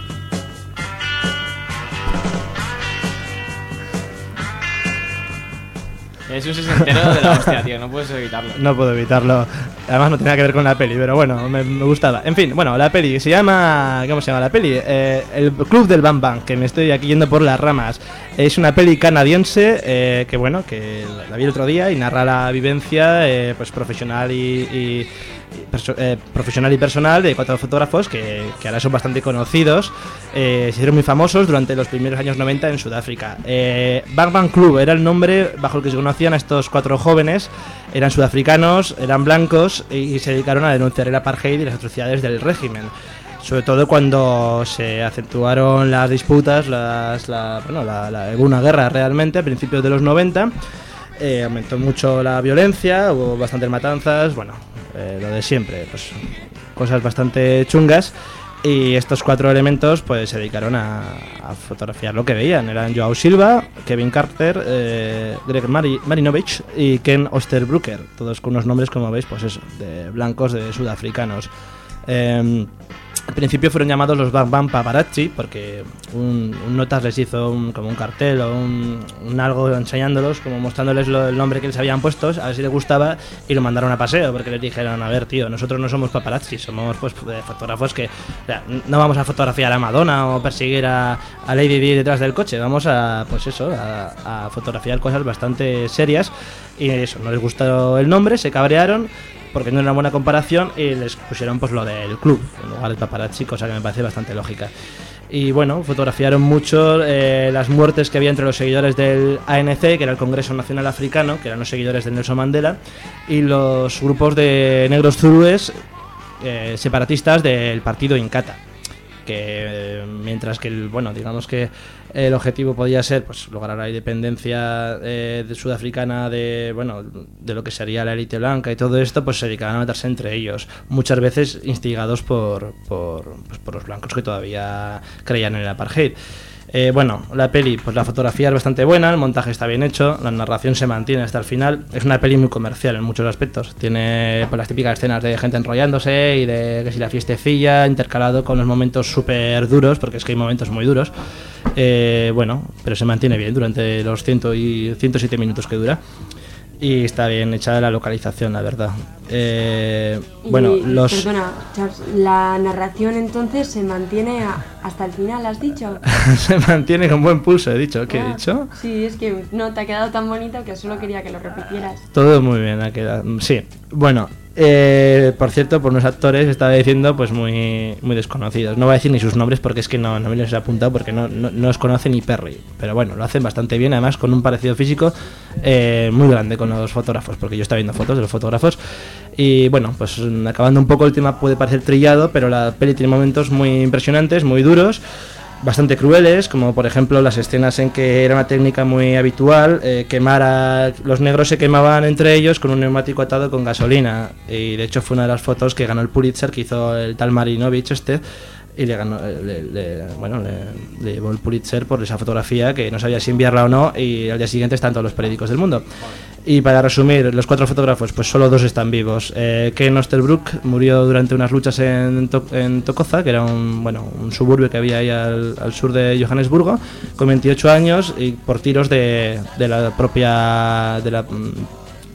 Speaker 3: Es un sesentero de la hostia, tío, no puedes evitarlo.
Speaker 1: No puedo evitarlo. Además no tenía que ver con la peli, pero bueno, me, me gustaba. En fin, bueno, la peli se llama... ¿Cómo se llama la peli? Eh, el Club del Bang Bang, que me estoy aquí yendo por las ramas. Es una peli canadiense eh, que, bueno, que la vi el otro día y narra la vivencia eh, pues profesional y... y Perso- eh, profesional y personal de cuatro fotógrafos que, que ahora son bastante conocidos, eh, se hicieron muy famosos durante los primeros años noventa en Sudáfrica. eh, Bang Bang Club era el nombre bajo el que se conocían a estos cuatro jóvenes. Eran sudafricanos, eran blancos y, y se dedicaron a denunciar el apartheid y las atrocidades del régimen, sobre todo cuando se acentuaron las disputas, las, la, bueno, la, la, hubo una guerra realmente a principios de los noventa. Eh, aumentó mucho la violencia, hubo bastantes matanzas, bueno, eh, lo de siempre, pues cosas bastante chungas. Y estos cuatro elementos pues se dedicaron a, a fotografiar lo que veían. Eran Joao Silva, Kevin Carter, eh, Greg Mari- Marinovich y Ken Osterbrucker, todos con unos nombres, como veis, pues eso, de blancos, de sudafricanos. Eh, Al principio fueron llamados los Bang Bang Paparazzi porque un, un notas les hizo un, como un cartel o un, un algo enseñándolos, como mostrándoles lo, el nombre que les habían puesto, a ver si les gustaba, y lo mandaron a paseo porque les dijeron: a ver, tío, nosotros no somos paparazzi, somos pues fotógrafos que, o sea, no vamos a fotografiar a Madonna o perseguir a, a Lady Di detrás del coche, vamos a, pues eso, a, a fotografiar cosas bastante serias. Y eso, no les gustó el nombre, se cabrearon porque no era una buena comparación y les pusieron pues lo del club en lugar de paparazzi, cosa que me parece bastante lógica. Y bueno, fotografiaron mucho eh, las muertes que había entre los seguidores del A N C, que era el Congreso Nacional Africano, que eran los seguidores de Nelson Mandela, y los grupos de negros zulúes eh, separatistas del partido Inkatha, que eh, mientras que el, bueno, digamos que el objetivo podía ser pues lograr la independencia eh, de sudafricana de, bueno, de lo que sería la élite blanca y todo esto, pues se dedicaban a meterse entre ellos, muchas veces instigados por por, pues, por los blancos que todavía creían en el apartheid. Eh, bueno, la peli, pues la fotografía es bastante buena, el montaje está bien hecho, la narración se mantiene hasta el final. Es una peli muy comercial en muchos aspectos. Tiene pues las típicas escenas de gente enrollándose y de que si la fiestecilla, intercalado con los momentos súper duros, porque es que hay momentos muy duros. Eh, bueno, pero se mantiene bien durante los ciento y ciento siete minutos que dura. Y está bien hecha la localización, la verdad. Eh, bueno,
Speaker 4: y,
Speaker 1: los...
Speaker 4: Perdona, Charles, la narración entonces se mantiene a, hasta el final, ¿has dicho?
Speaker 1: se mantiene con buen pulso, he dicho. ¿Qué
Speaker 4: Ah,
Speaker 1: he dicho?
Speaker 4: Sí, es que no, te ha quedado tan bonito que solo quería que lo repitieras.
Speaker 1: Todo muy bien ha quedado. Sí, bueno, eh, por cierto, por unos actores estaba diciendo pues muy muy desconocidos. No voy a decir ni sus nombres porque es que no, no me los he apuntado porque no, no, no los conoce ni Perry. Pero bueno, lo hacen bastante bien, además con un parecido físico eh, muy grande con los fotógrafos, porque yo estaba viendo fotos de los fotógrafos. Y bueno, pues acabando un poco el tema puede parecer trillado, pero la peli tiene momentos muy impresionantes, muy duros, bastante crueles, como por ejemplo las escenas en que era una técnica muy habitual eh, quemar a... los negros se quemaban entre ellos con un neumático atado con gasolina, y de hecho fue una de las fotos que ganó el Pulitzer, que hizo el tal Marinovich este, y le ganó, le, le, bueno, le, le llevó el Pulitzer por esa fotografía, que no sabía si enviarla o no, y al día siguiente están todos los periódicos del mundo. Y para resumir, los cuatro fotógrafos, pues solo dos están vivos. Eh, Ken Osterbrook murió durante unas luchas en, to en Tokoza, que era un, bueno, un suburbio que había ahí al, al sur de Johannesburgo, con veintiocho años y por tiros de, de la propia... de la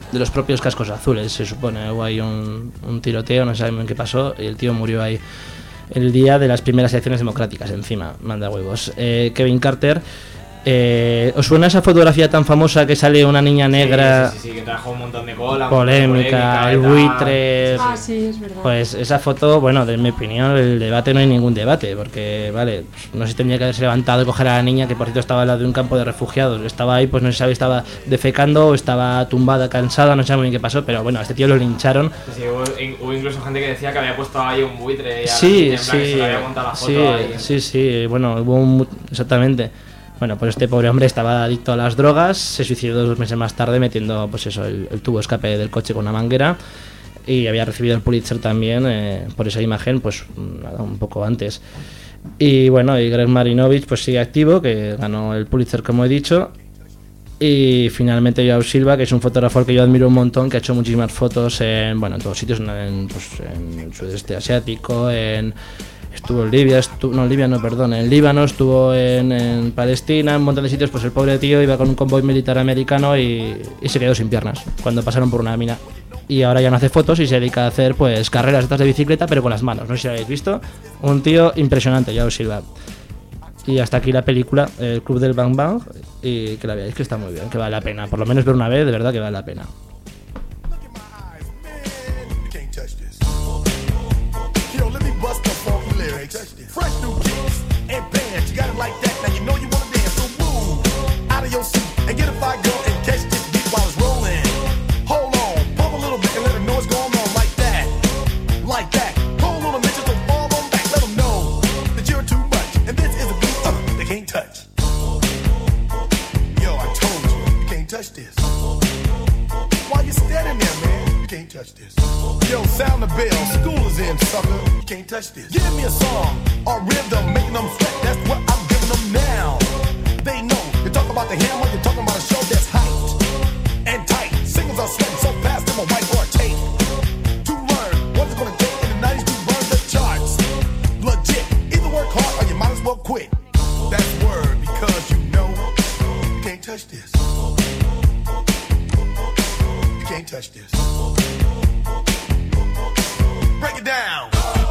Speaker 1: de los propios cascos azules, se supone. Hubo ahí un, un tiroteo, no sabemos qué pasó, y el tío murió ahí el día de las primeras elecciones democráticas, encima, manda huevos. Eh, Kevin Carter. Eh, ¿Os suena esa fotografía tan famosa que sale una niña negra?
Speaker 3: Sí, sí, sí, que trajo un montón de cola.
Speaker 1: Polémica,
Speaker 3: polémica
Speaker 1: el buitre.
Speaker 4: Ah, sí, es verdad.
Speaker 1: Pues esa foto, bueno, de mi opinión, el debate no hay ningún debate, porque, vale, no sé si tendría que haberse levantado y coger a la niña, que por cierto estaba al lado de un campo de refugiados. Estaba ahí, pues no se sabe, estaba defecando o estaba tumbada, cansada, no sé muy bien qué pasó, pero bueno, a este tío lo lincharon.
Speaker 3: Sí, hubo, hubo incluso gente que decía que había puesto ahí un buitre. Y
Speaker 1: Sí,
Speaker 3: en plan
Speaker 1: sí,
Speaker 3: que se le había montado la foto
Speaker 1: sí,
Speaker 3: ahí.
Speaker 1: sí, sí, bueno, hubo un... exactamente. Bueno, pues este pobre hombre estaba adicto a las drogas, se suicidó dos meses más tarde metiendo, pues eso, el, el tubo escape del coche con una manguera, y había recibido el Pulitzer también eh, por esa imagen, pues nada, un poco antes. Y bueno, y Greg Marinovich pues sigue activo, que ganó el Pulitzer, como he dicho. Y finalmente Joao Silva, que es un fotógrafo al que yo admiro un montón, que ha hecho muchísimas fotos en, bueno, en todos sitios, en, en, pues, en el sudeste asiático, en... Estuvo en Libia, estuvo, no, en Libia no, perdón, en Líbano, estuvo en, en Palestina, en un montón de sitios. Pues el pobre tío iba con un convoy militar americano y, y se quedó sin piernas cuando pasaron por una mina. Y ahora ya no hace fotos y se dedica a hacer pues carreras estas de bicicleta, pero con las manos. No sé si lo habéis visto. Un tío impresionante, Joao Silva. Y hasta aquí la película, El Club del Bang Bang, y que la veáis, que está muy bien, que vale la pena. Por lo menos ver una vez, de verdad que vale la pena.
Speaker 7: Fresh new kicks and bands, you got it like that. Now you know you wanna dance, so move out of your seat and get a fire girl and catch this beat while it's rolling. Hold on, pump a little bit and let them know what's going on like that, like that. Hold on a minute, just fall on back, let them know that you're too much and this is a beat uh, they can't touch. Yo, I told you, you can't touch this. Why you standing there, man? You can't touch this. Yo, sound the bell, school is in, sucker. You can't touch this. Give me a song or rhythm, making them sweat. That's what I'm giving them now. They know. You talk about the hammer, you're talking about a show that's hyped and tight. Singers are sweating so fast, them a white or a tape. To learn what it's gonna take in the nineties to burn the charts. Legit. Either work hard or you might as well quit. That's word because you know you can't touch this. You can't touch this. Break it down.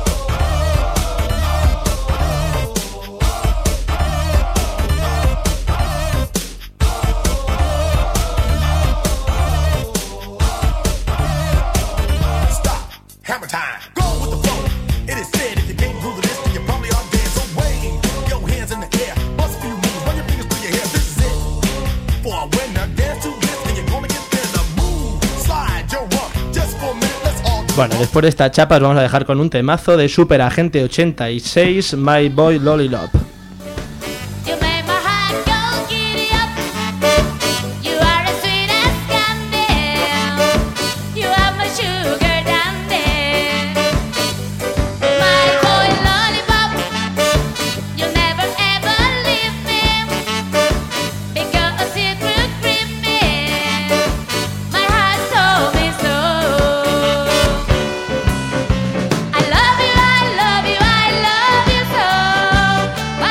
Speaker 7: Stop. Hammer time. Go with the flow. It is said if you can't groove this, then you probably are dead. So wave your hands in the air. Bust a few moves. Run your fingers through your hair. This is it. For a winner, dance to this, and you're gonna get there. The move. Slide your rump. Just for a minute. Let's all do it.
Speaker 1: Bueno, después de esta chapa os vamos a dejar con un temazo de Super Agente ochenta y seis, My Boy Lollipop.
Speaker 8: You made my heart go giddy up. You are as sweet as candy. You are my sugar dandy. My boy lollipop. You'll never ever leave me. Because it will grip me. My heart told me so. I love you, I love you, I love you so.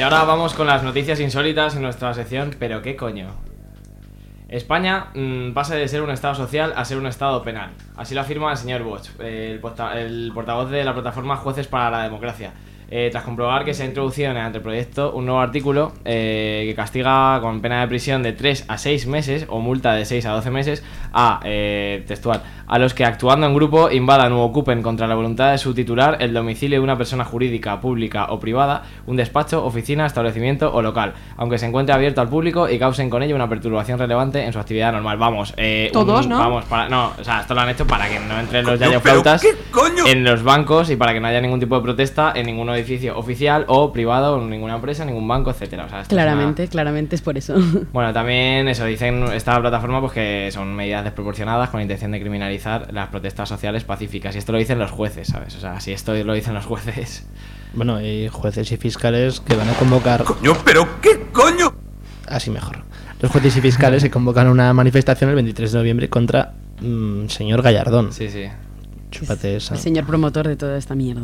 Speaker 3: ahora vamos con las noticias insólitas en nuestra sección ¿Pero qué coño? España mmm, pasa de ser un estado social a ser un estado penal. Así lo afirma el señor Bosch, el, porta el portavoz de la plataforma Jueces para la Democracia. Eh, tras comprobar que se ha introducido en el anteproyecto un nuevo artículo eh, que castiga con pena de prisión de tres a seis meses o multa de seis a doce meses a, eh, textual, a los que actuando en grupo invadan u ocupen contra la voluntad de su titular el domicilio de una persona jurídica, pública o privada, un despacho, oficina, establecimiento o local, aunque se encuentre abierto al público y causen con ello una perturbación relevante en su actividad normal. Vamos, eh,
Speaker 4: todos,
Speaker 3: un,
Speaker 4: ¿no?
Speaker 3: Vamos, para, no, o sea, esto lo han hecho para que no entren los yayoflautas en los bancos y para que no haya ningún tipo de protesta en ningún edificio oficial o privado, en ninguna empresa, ningún banco, etcétera. O sea, esto
Speaker 5: claramente,
Speaker 3: es una...
Speaker 5: claramente es por eso.
Speaker 3: Bueno, también eso, dicen esta plataforma pues que son medidas desproporcionadas con la intención de criminalizar las protestas sociales pacíficas. Y esto lo dicen los jueces, ¿sabes? O sea, si esto lo dicen los jueces...
Speaker 1: Bueno, y jueces y fiscales que van a convocar...
Speaker 6: Coño, pero ¿qué coño?
Speaker 1: Así mejor. Los jueces y fiscales que convocan una manifestación el veintitrés de noviembre contra mmm, señor Gallardón.
Speaker 3: Sí, sí.
Speaker 1: Chúpate esa.
Speaker 5: El señor promotor de toda esta mierda.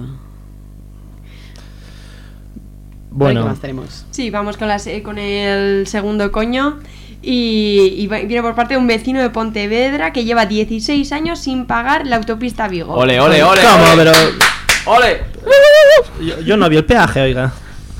Speaker 1: Bueno,
Speaker 5: ¿Qué más tenemos?
Speaker 4: Sí, vamos con, las, con el segundo coño. Y, y viene por parte de un vecino de Pontevedra que lleva dieciséis años sin pagar la autopista Vigo.
Speaker 3: ¡Ole, ole, ole!
Speaker 1: ¿Cómo?
Speaker 3: ole.
Speaker 1: Pero...
Speaker 3: ¡Ole!
Speaker 1: Yo, yo no vi el peaje, oiga.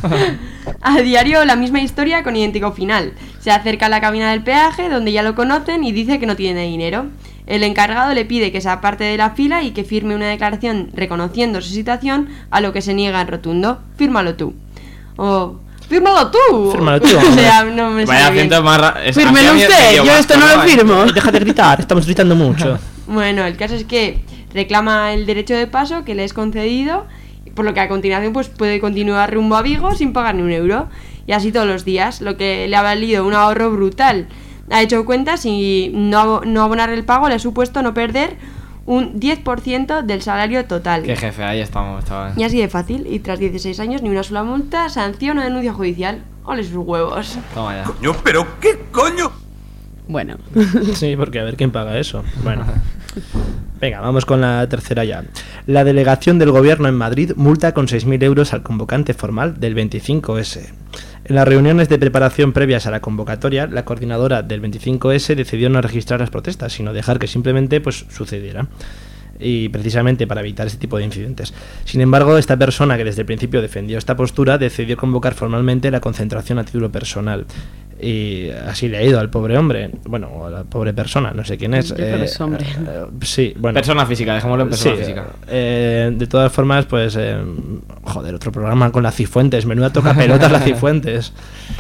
Speaker 4: A diario la misma historia con idéntico final. Se acerca a la cabina del peaje donde ya lo conocen y dice que no tiene dinero. El encargado le pide que se aparte de la fila y que firme una declaración reconociendo su situación, a lo que se niega en rotundo. Fírmalo tú. O... ¡Fírmalo tú!
Speaker 1: Fírmalo tú.
Speaker 4: O sea, no me
Speaker 3: Vaya
Speaker 4: sale bien.
Speaker 3: acento más ra- es-
Speaker 5: Fírmelo
Speaker 3: hacía
Speaker 5: usted,
Speaker 3: medio
Speaker 5: yo
Speaker 3: vasco,
Speaker 5: esto no lo
Speaker 3: ¿no?
Speaker 5: firmo.
Speaker 1: Deja de gritar, estamos gritando mucho.
Speaker 4: Bueno, el caso es que reclama el derecho de paso que le es concedido, por lo que a continuación pues puede continuar rumbo a Vigo sin pagar ni un euro. Y así todos los días, lo que le ha valido un ahorro brutal. Ha hecho cuentas y no, no abonar el pago le ha supuesto no perder un diez por ciento del salario total.
Speaker 3: Qué jefe, ahí estamos, chaval.
Speaker 4: Y así de fácil, y tras dieciséis años ni una sola multa, sanción o denuncia judicial. ¡Ole sus huevos!
Speaker 3: Toma ya.
Speaker 6: Coño, pero ¿qué coño?
Speaker 5: Bueno.
Speaker 1: Sí, porque a ver quién paga eso. Bueno. Venga, vamos con la tercera ya. La delegación del gobierno en Madrid multa con seis mil euros al convocante formal del veinticinco ese. En las reuniones de preparación previas a la convocatoria, la coordinadora del veinticinco ese decidió no registrar las protestas, sino dejar que simplemente pues sucediera. Y precisamente para evitar ese tipo de incidentes. Sin embargo, esta persona que desde el principio defendió esta postura decidió convocar formalmente la concentración a título personal. Y así le ha ido al pobre hombre, bueno, o a la pobre persona, no sé quién es.
Speaker 5: Yo creo que es hombre.
Speaker 1: eh, sí, bueno.
Speaker 3: Persona física, dejémoslo en persona
Speaker 1: Sí,
Speaker 3: física.
Speaker 1: eh, de todas formas, pues, eh, joder, otro programa con la Cifuentes, menuda toca pelotas la Cifuentes.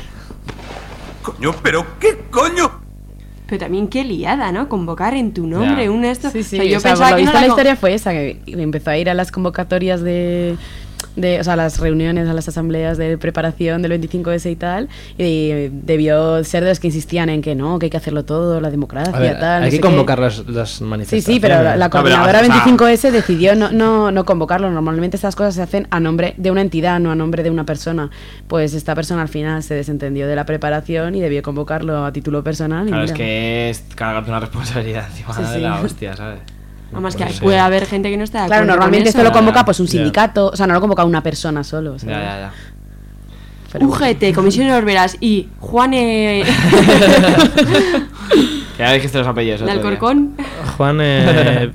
Speaker 6: Coño, pero ¿qué coño?
Speaker 4: Pero también qué liada, ¿no? Convocar en tu nombre
Speaker 3: Ya.
Speaker 4: un esto.
Speaker 5: Sí, sí,
Speaker 4: O sea, yo
Speaker 5: o sea,
Speaker 4: pensaba
Speaker 5: por lo
Speaker 4: que no
Speaker 5: visto la
Speaker 4: co-
Speaker 5: historia fue esa, que empezó a ir a las convocatorias de, de, o sea, a las reuniones, a las asambleas de preparación del veinticinco ese y tal, y debió ser de los que insistían en que no, que hay que hacerlo todo, la democracia,
Speaker 1: A ver,
Speaker 5: tal, no
Speaker 1: hay
Speaker 5: sé
Speaker 1: que
Speaker 5: qué.
Speaker 1: convocar las, las
Speaker 5: Sí,
Speaker 1: manifestaciones.
Speaker 5: sí, pero la, la
Speaker 3: No, pero,
Speaker 5: coordinadora
Speaker 3: o sea-
Speaker 5: veinticinco ese decidió no, no, no convocarlo. Normalmente estas cosas se hacen a nombre de una entidad, no a nombre de una persona. Pues esta persona al final se desentendió de la preparación y debió convocarlo a título personal. Y
Speaker 3: Claro, es
Speaker 5: mira.
Speaker 3: que es cargarte una responsabilidad encima
Speaker 5: Sí,
Speaker 3: de
Speaker 5: sí.
Speaker 3: la hostia, ¿sabes?
Speaker 4: Además que
Speaker 3: Pues,
Speaker 4: puede
Speaker 3: eh,
Speaker 4: haber gente que no está de
Speaker 5: Claro,
Speaker 4: acuerdo con
Speaker 5: normalmente
Speaker 4: eso.
Speaker 5: esto lo
Speaker 3: Ya,
Speaker 5: convoca
Speaker 3: ya,
Speaker 5: pues un
Speaker 1: ya.
Speaker 5: sindicato, o sea, no lo convoca una persona solo.
Speaker 3: Ya,
Speaker 5: ¿sabes?
Speaker 3: ya, ya.
Speaker 5: Pero
Speaker 4: U
Speaker 5: bueno.
Speaker 4: G T, Comisión de Orberas y Juan eh,
Speaker 3: Que ya dijiste los apellidos.
Speaker 4: de
Speaker 3: otro día.
Speaker 4: Alcorcón.
Speaker 1: Juan, eh,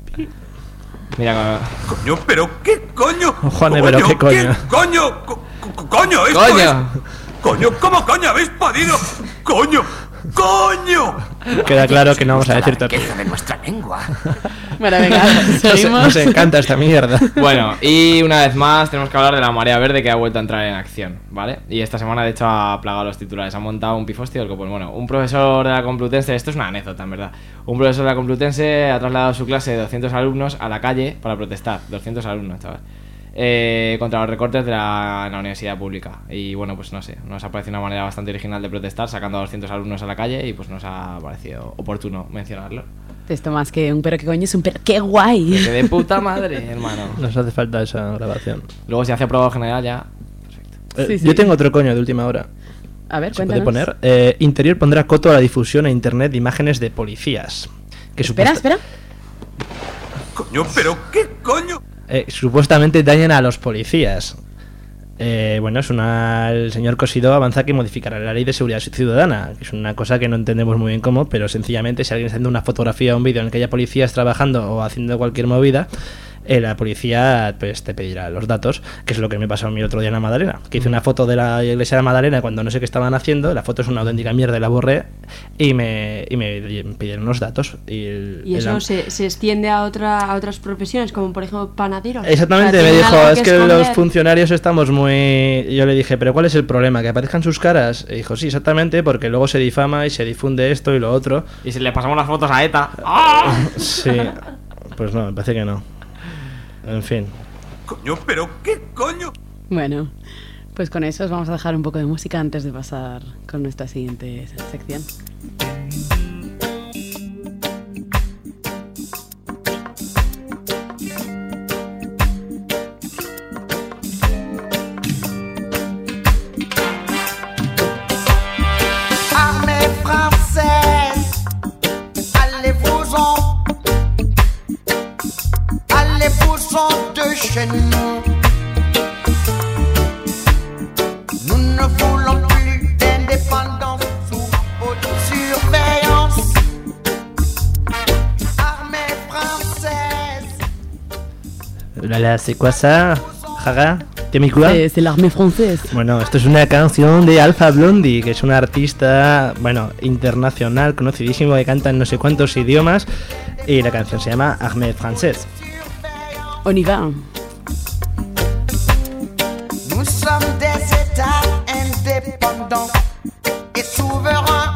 Speaker 3: Mira,
Speaker 6: Coño, pero ¿qué coño?
Speaker 1: Juan, pero ¿qué coño?
Speaker 6: ¿Qué coño? Co- co- coño, esto
Speaker 3: ¡Coño!
Speaker 6: es... Coño, ¿cómo coño habéis podido? Coño, coño.
Speaker 1: queda claro que no vamos a decir todo.
Speaker 9: de nuestra lengua.
Speaker 5: Bueno, venga,
Speaker 1: Nos,
Speaker 5: seguimos.
Speaker 1: nos encanta esta mierda.
Speaker 3: Bueno, y una vez más tenemos que hablar de la marea verde que ha vuelto a entrar en acción, ¿vale? Y esta semana de hecho ha plagado los titulares, ha montado un pifostio del copón. Bueno, un profesor de la Complutense, esto es una anécdota en verdad, un profesor de la Complutense ha trasladado su clase de doscientos alumnos a la calle para protestar, doscientos alumnos, chaval, eh, contra los recortes de la, en la universidad pública. Y bueno, pues no sé, nos ha parecido una manera bastante original de protestar, sacando a doscientos alumnos a la calle y pues nos ha parecido oportuno mencionarlo.
Speaker 5: Esto más que un pero qué coño es un pero qué guay.
Speaker 3: Que de puta madre, hermano.
Speaker 1: Nos hace falta esa grabación.
Speaker 3: Luego si hace aprobado general ya...
Speaker 1: Eh,
Speaker 5: Sí, sí.
Speaker 1: Yo tengo otro coño de última hora.
Speaker 5: A ver,
Speaker 1: ¿Se puede
Speaker 5: cuéntanos.
Speaker 1: poner? Eh, Interior pondrá coto a la difusión a internet de imágenes de policías. Que
Speaker 5: Espera,
Speaker 1: supuesta-
Speaker 5: espera.
Speaker 6: Coño, pero ¿qué coño?
Speaker 1: eh, supuestamente dañan a los policías. Eh, bueno, es una. El señor Cosidó avanza que modificará la ley de seguridad ciudadana, que es una cosa que no entendemos muy bien cómo, pero sencillamente si alguien está haciendo una fotografía o un vídeo en el que haya policías trabajando o haciendo cualquier movida, eh, la policía pues te pedirá los datos, que es lo que me pasó a mí el otro día en la Madalena, que hice una foto de la iglesia de la Madalena cuando no sé qué estaban haciendo, la foto es una auténtica mierda y la borré y me, y me pidieron los datos. Y, el,
Speaker 4: Y eso
Speaker 1: el,
Speaker 4: se, se extiende a, otra, a otras profesiones, como por ejemplo panaderos.
Speaker 1: Exactamente,
Speaker 4: O sea,
Speaker 1: me
Speaker 4: ¿tienen
Speaker 1: dijo,
Speaker 4: algo
Speaker 1: es que
Speaker 4: esconder?
Speaker 1: los funcionarios estamos muy... Yo le dije, ¿pero cuál es el problema? ¿Que aparezcan sus caras? Y dijo, sí, exactamente, porque luego se difama y se difunde esto y lo otro.
Speaker 3: Y si le pasamos las fotos a ETA. ¡Ah!
Speaker 1: Sí, pues no, me parece que no. En fin.
Speaker 6: Coño, pero ¿qué coño?
Speaker 5: Bueno, pues con eso os vamos a dejar un poco de música antes de pasar con nuestra siguiente sección.
Speaker 9: Armée française, allez-vous-en, allez-vous-en de chez nous. Nous ne voulons plus d'indépendance sous haute surveillance. Armée française.
Speaker 1: Là, là, c'est quoi ça, Jara? ¿Te me cuida?
Speaker 5: C'est c'est l'armée française.
Speaker 1: Bueno, esto es una canción de Alpha Blondy, que es una artista, bueno, internacional, conocidísimo, que canta en no sé cuántos idiomas, y la canción se llama Armée Française.
Speaker 5: On y va.
Speaker 9: Nous sommes des États indépendants et souverains.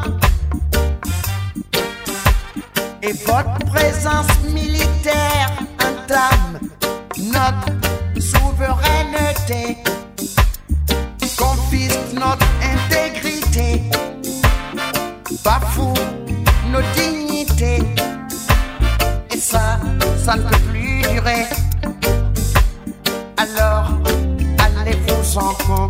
Speaker 9: Et votre présence militaire entame notre souveraineté, confisque notre intégrité, bafoue nos dignités. Et ça, ça ne peut plus durer. Alors, allez-vous-en.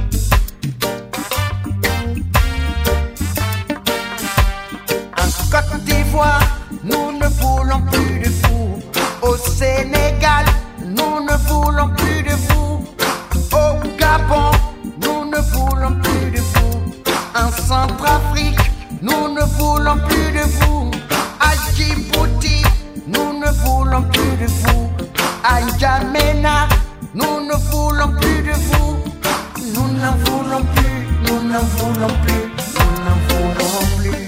Speaker 9: En Côte d'Ivoire, nous ne voulons plus de vous. Au Sénégal, nous ne voulons plus de vous. Au Gabon, nous ne voulons plus de vous. En Centrafrique, nous ne voulons plus de vous. À Djibouti, nous ne voulons plus de vous. À N'Djamena, nous ne voulons plus de vous. Nous n'en voulons plus, nous n'en voulons plus, nous n'en voulons plus.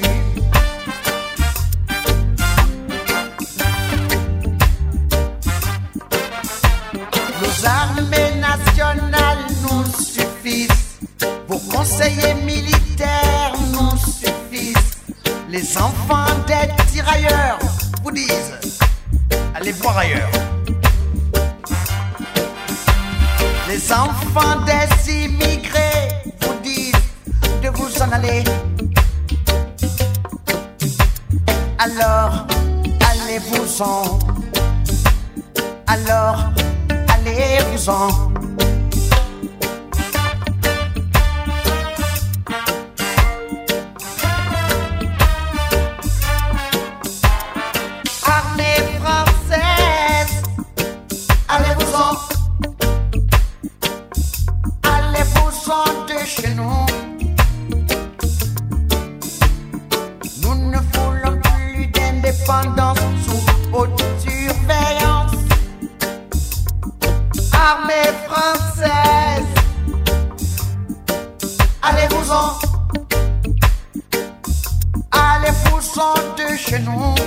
Speaker 9: Nos armées nationales nous suffisent. Vos conseillers militaires nous suffisent. Les enfants des tirailleurs vous disent allez voir ailleurs. Les enfants des immigrés vous disent de vous en aller. Alors, allez-vous-en. Alors, allez-vous-en. Armée française, allez-vous-en. Allez-vous-en de chez nous. Nous ne voulons plus d'indépendance sous haute surveillance. Armée française, allez-vous-en. Allez-vous-en de chez nous.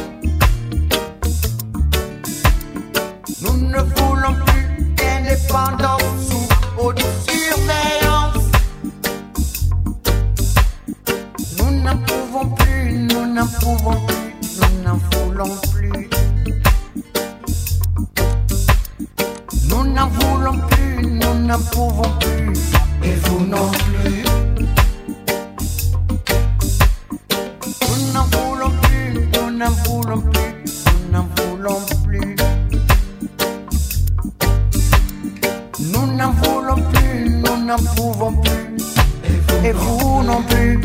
Speaker 9: Nous ne voulons plus d'indépendance sous haute surveillance. Nous n'en pouvons plus, nous n'en pouvons plus, nous n'en voulons plus. Nous n'en voulons plus, nous n'en pouvons plus, et vous non plus. Nous n'en voulons plus, nous n'en voulons plus, nous n'en voulons plus. Nous n'en voulons plus, nous n'en pouvons plus, et vous non plus.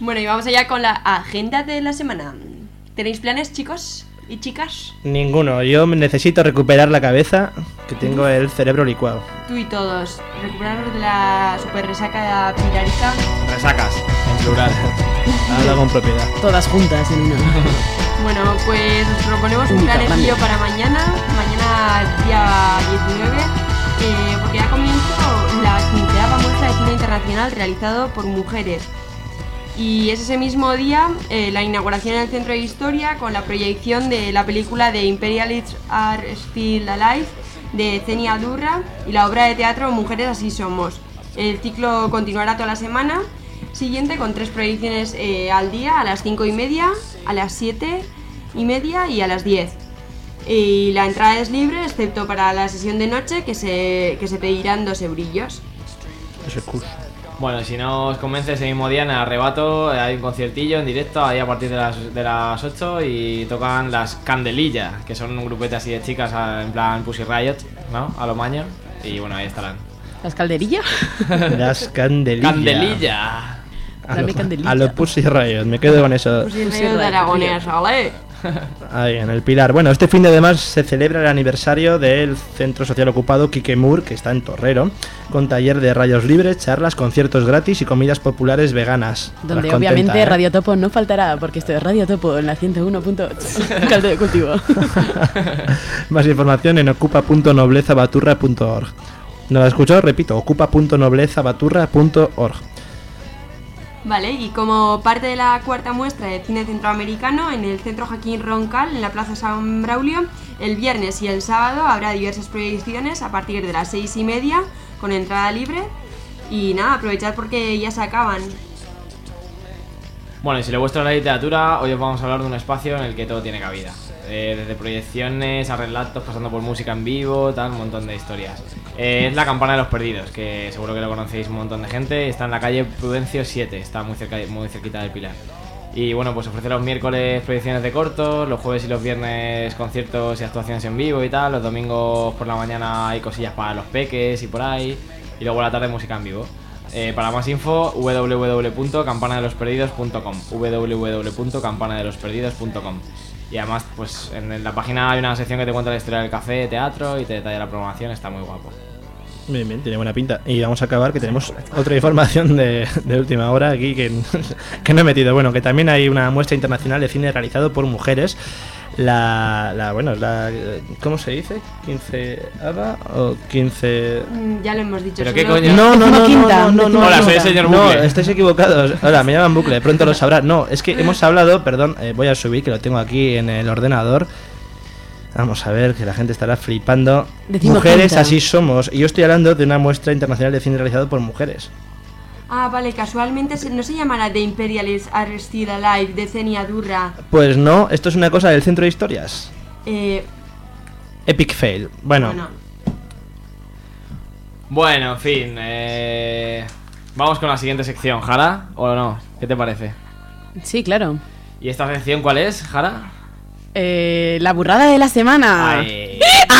Speaker 4: Bueno, y vamos allá con la agenda de la semana. ¿Tenéis planes, chicos y chicas?
Speaker 1: Ninguno. Yo necesito recuperar la cabeza, que tengo el cerebro licuado.
Speaker 4: Tú y todos. Recuperarnos de la super resaca pilarica.
Speaker 3: Resacas, en plural.
Speaker 1: Habla con propiedad.
Speaker 5: Todas juntas en una.
Speaker 4: Bueno, pues os proponemos un
Speaker 5: Única,
Speaker 4: planecillo
Speaker 5: grande.
Speaker 4: para mañana, mañana día diecinueve, eh, porque ya comienza la quinceava muestra de cine internacional realizado por mujeres. Y es ese mismo día eh, la inauguración en el Centro de Historia con la proyección de la película de Imperialists Are Still Alive de Zenia Durra y la obra de teatro Mujeres Así Somos. El ciclo continuará toda la semana siguiente con tres proyecciones eh, al día, a las cinco y media, a las siete y media y a las diez. Y la entrada es libre, excepto para la sesión de noche, que se, que se pedirán dos eurillos.
Speaker 1: Ese curso.
Speaker 3: Bueno, si no os convence, ese mismo día en el Arrebato hay un conciertillo en directo ahí a partir de las, de las ocho y tocan las Candelilla, que son un grupete así de chicas a- en plan Pussy Riot, ¿no? A lo maño. Y bueno, ahí estarán.
Speaker 5: ¿Las calderillas?
Speaker 1: Las candelillas.
Speaker 3: ¡Candelilla!
Speaker 1: A
Speaker 5: Dame
Speaker 1: lo,
Speaker 5: candelilla.
Speaker 1: a lo Pussy Riot, me quedo con eso.
Speaker 4: Pues el
Speaker 5: Sí,
Speaker 4: rey de
Speaker 5: right,
Speaker 4: Aragonés,
Speaker 5: tío.
Speaker 4: ¿vale?
Speaker 1: Ahí, en el Pilar. Bueno, este fin de además se celebra el aniversario del Centro Social Ocupado Quique Mur, que está en Torrero, con taller de rayos libres, charlas, conciertos gratis y comidas populares veganas.
Speaker 5: Donde
Speaker 1: Estarás
Speaker 5: obviamente
Speaker 1: contenta, ¿eh?
Speaker 5: Radio Topo no faltará, porque esto es Radio Topo en la ciento uno punto ocho. Caldo de cultivo.
Speaker 1: Más información en ocupa punto nobleza baturra punto org. ¿No la has escuchado? Repito, ocupa punto nobleza baturra punto org.
Speaker 4: Vale, y como parte de la cuarta muestra de cine centroamericano en el Centro Joaquín Roncal, en la Plaza San Braulio, el viernes y el sábado habrá diversas proyecciones a partir de las seis y media con entrada libre. Y nada, aprovechar porque ya se acaban.
Speaker 3: Bueno, y si le vuestra la literatura, hoy os vamos a hablar de un espacio en el que todo tiene cabida. Eh, desde proyecciones a relatos, pasando por música en vivo, tal, un montón de historias. Eh, es la Campana de los Perdidos, que seguro que lo conocéis un montón de gente. Está en la calle Prudencio siete, está muy, cerca, muy cerquita del Pilar. Y bueno, pues ofrece los miércoles proyecciones de cortos, los jueves y los viernes conciertos y actuaciones en vivo y tal. Los domingos por la mañana hay cosillas para los peques y por ahí. Y luego a la tarde música en vivo. Eh, para más info, w w w punto campana de los perdidos punto com, w w w punto campana de los perdidos punto com. Y además, pues en la página hay una sección que te cuenta la historia del café, teatro y te detalla la programación, está muy guapo.
Speaker 1: Bien, bien, tiene buena pinta. Y vamos a acabar, que tenemos otra información de, de última hora aquí que, que no he metido. Bueno, que también hay una muestra internacional de cine realizado por mujeres. La, la bueno, la, ¿cómo se dice? ¿quinceava o quince?
Speaker 4: Mm, Ya lo hemos dicho.
Speaker 3: ¿Pero qué
Speaker 4: solo-
Speaker 3: coño?
Speaker 1: No, no, no, no,
Speaker 5: Quinta,
Speaker 1: no, no, no,
Speaker 3: Hola,
Speaker 1: no.
Speaker 3: soy el señor
Speaker 1: No,
Speaker 3: Bucle.
Speaker 1: estáis equivocados. Hola, me llaman Bucle, pronto lo sabrás. No, es que hemos hablado, perdón, eh, voy a subir, que lo tengo aquí en el ordenador. Vamos a ver, que la gente estará flipando.
Speaker 5: Decimos
Speaker 1: Mujeres,
Speaker 5: quinta.
Speaker 1: así somos. Y yo estoy hablando de una muestra internacional de cine realizado por mujeres.
Speaker 4: Ah, vale, casualmente se- no se llamará The Imperialists Are Still Alive de Zenia Durra.
Speaker 1: Pues no, esto es una cosa del Centro de Historias.
Speaker 4: Eh,
Speaker 1: Epic fail. Bueno,
Speaker 4: bueno,
Speaker 3: Bueno, en fin, eh... vamos con la siguiente sección, Jara, ¿o no? ¿Qué te parece?
Speaker 5: Sí, claro.
Speaker 3: ¿Y esta sección cuál es, Jara?
Speaker 5: Eh, la burrada de la semana.
Speaker 3: Ay.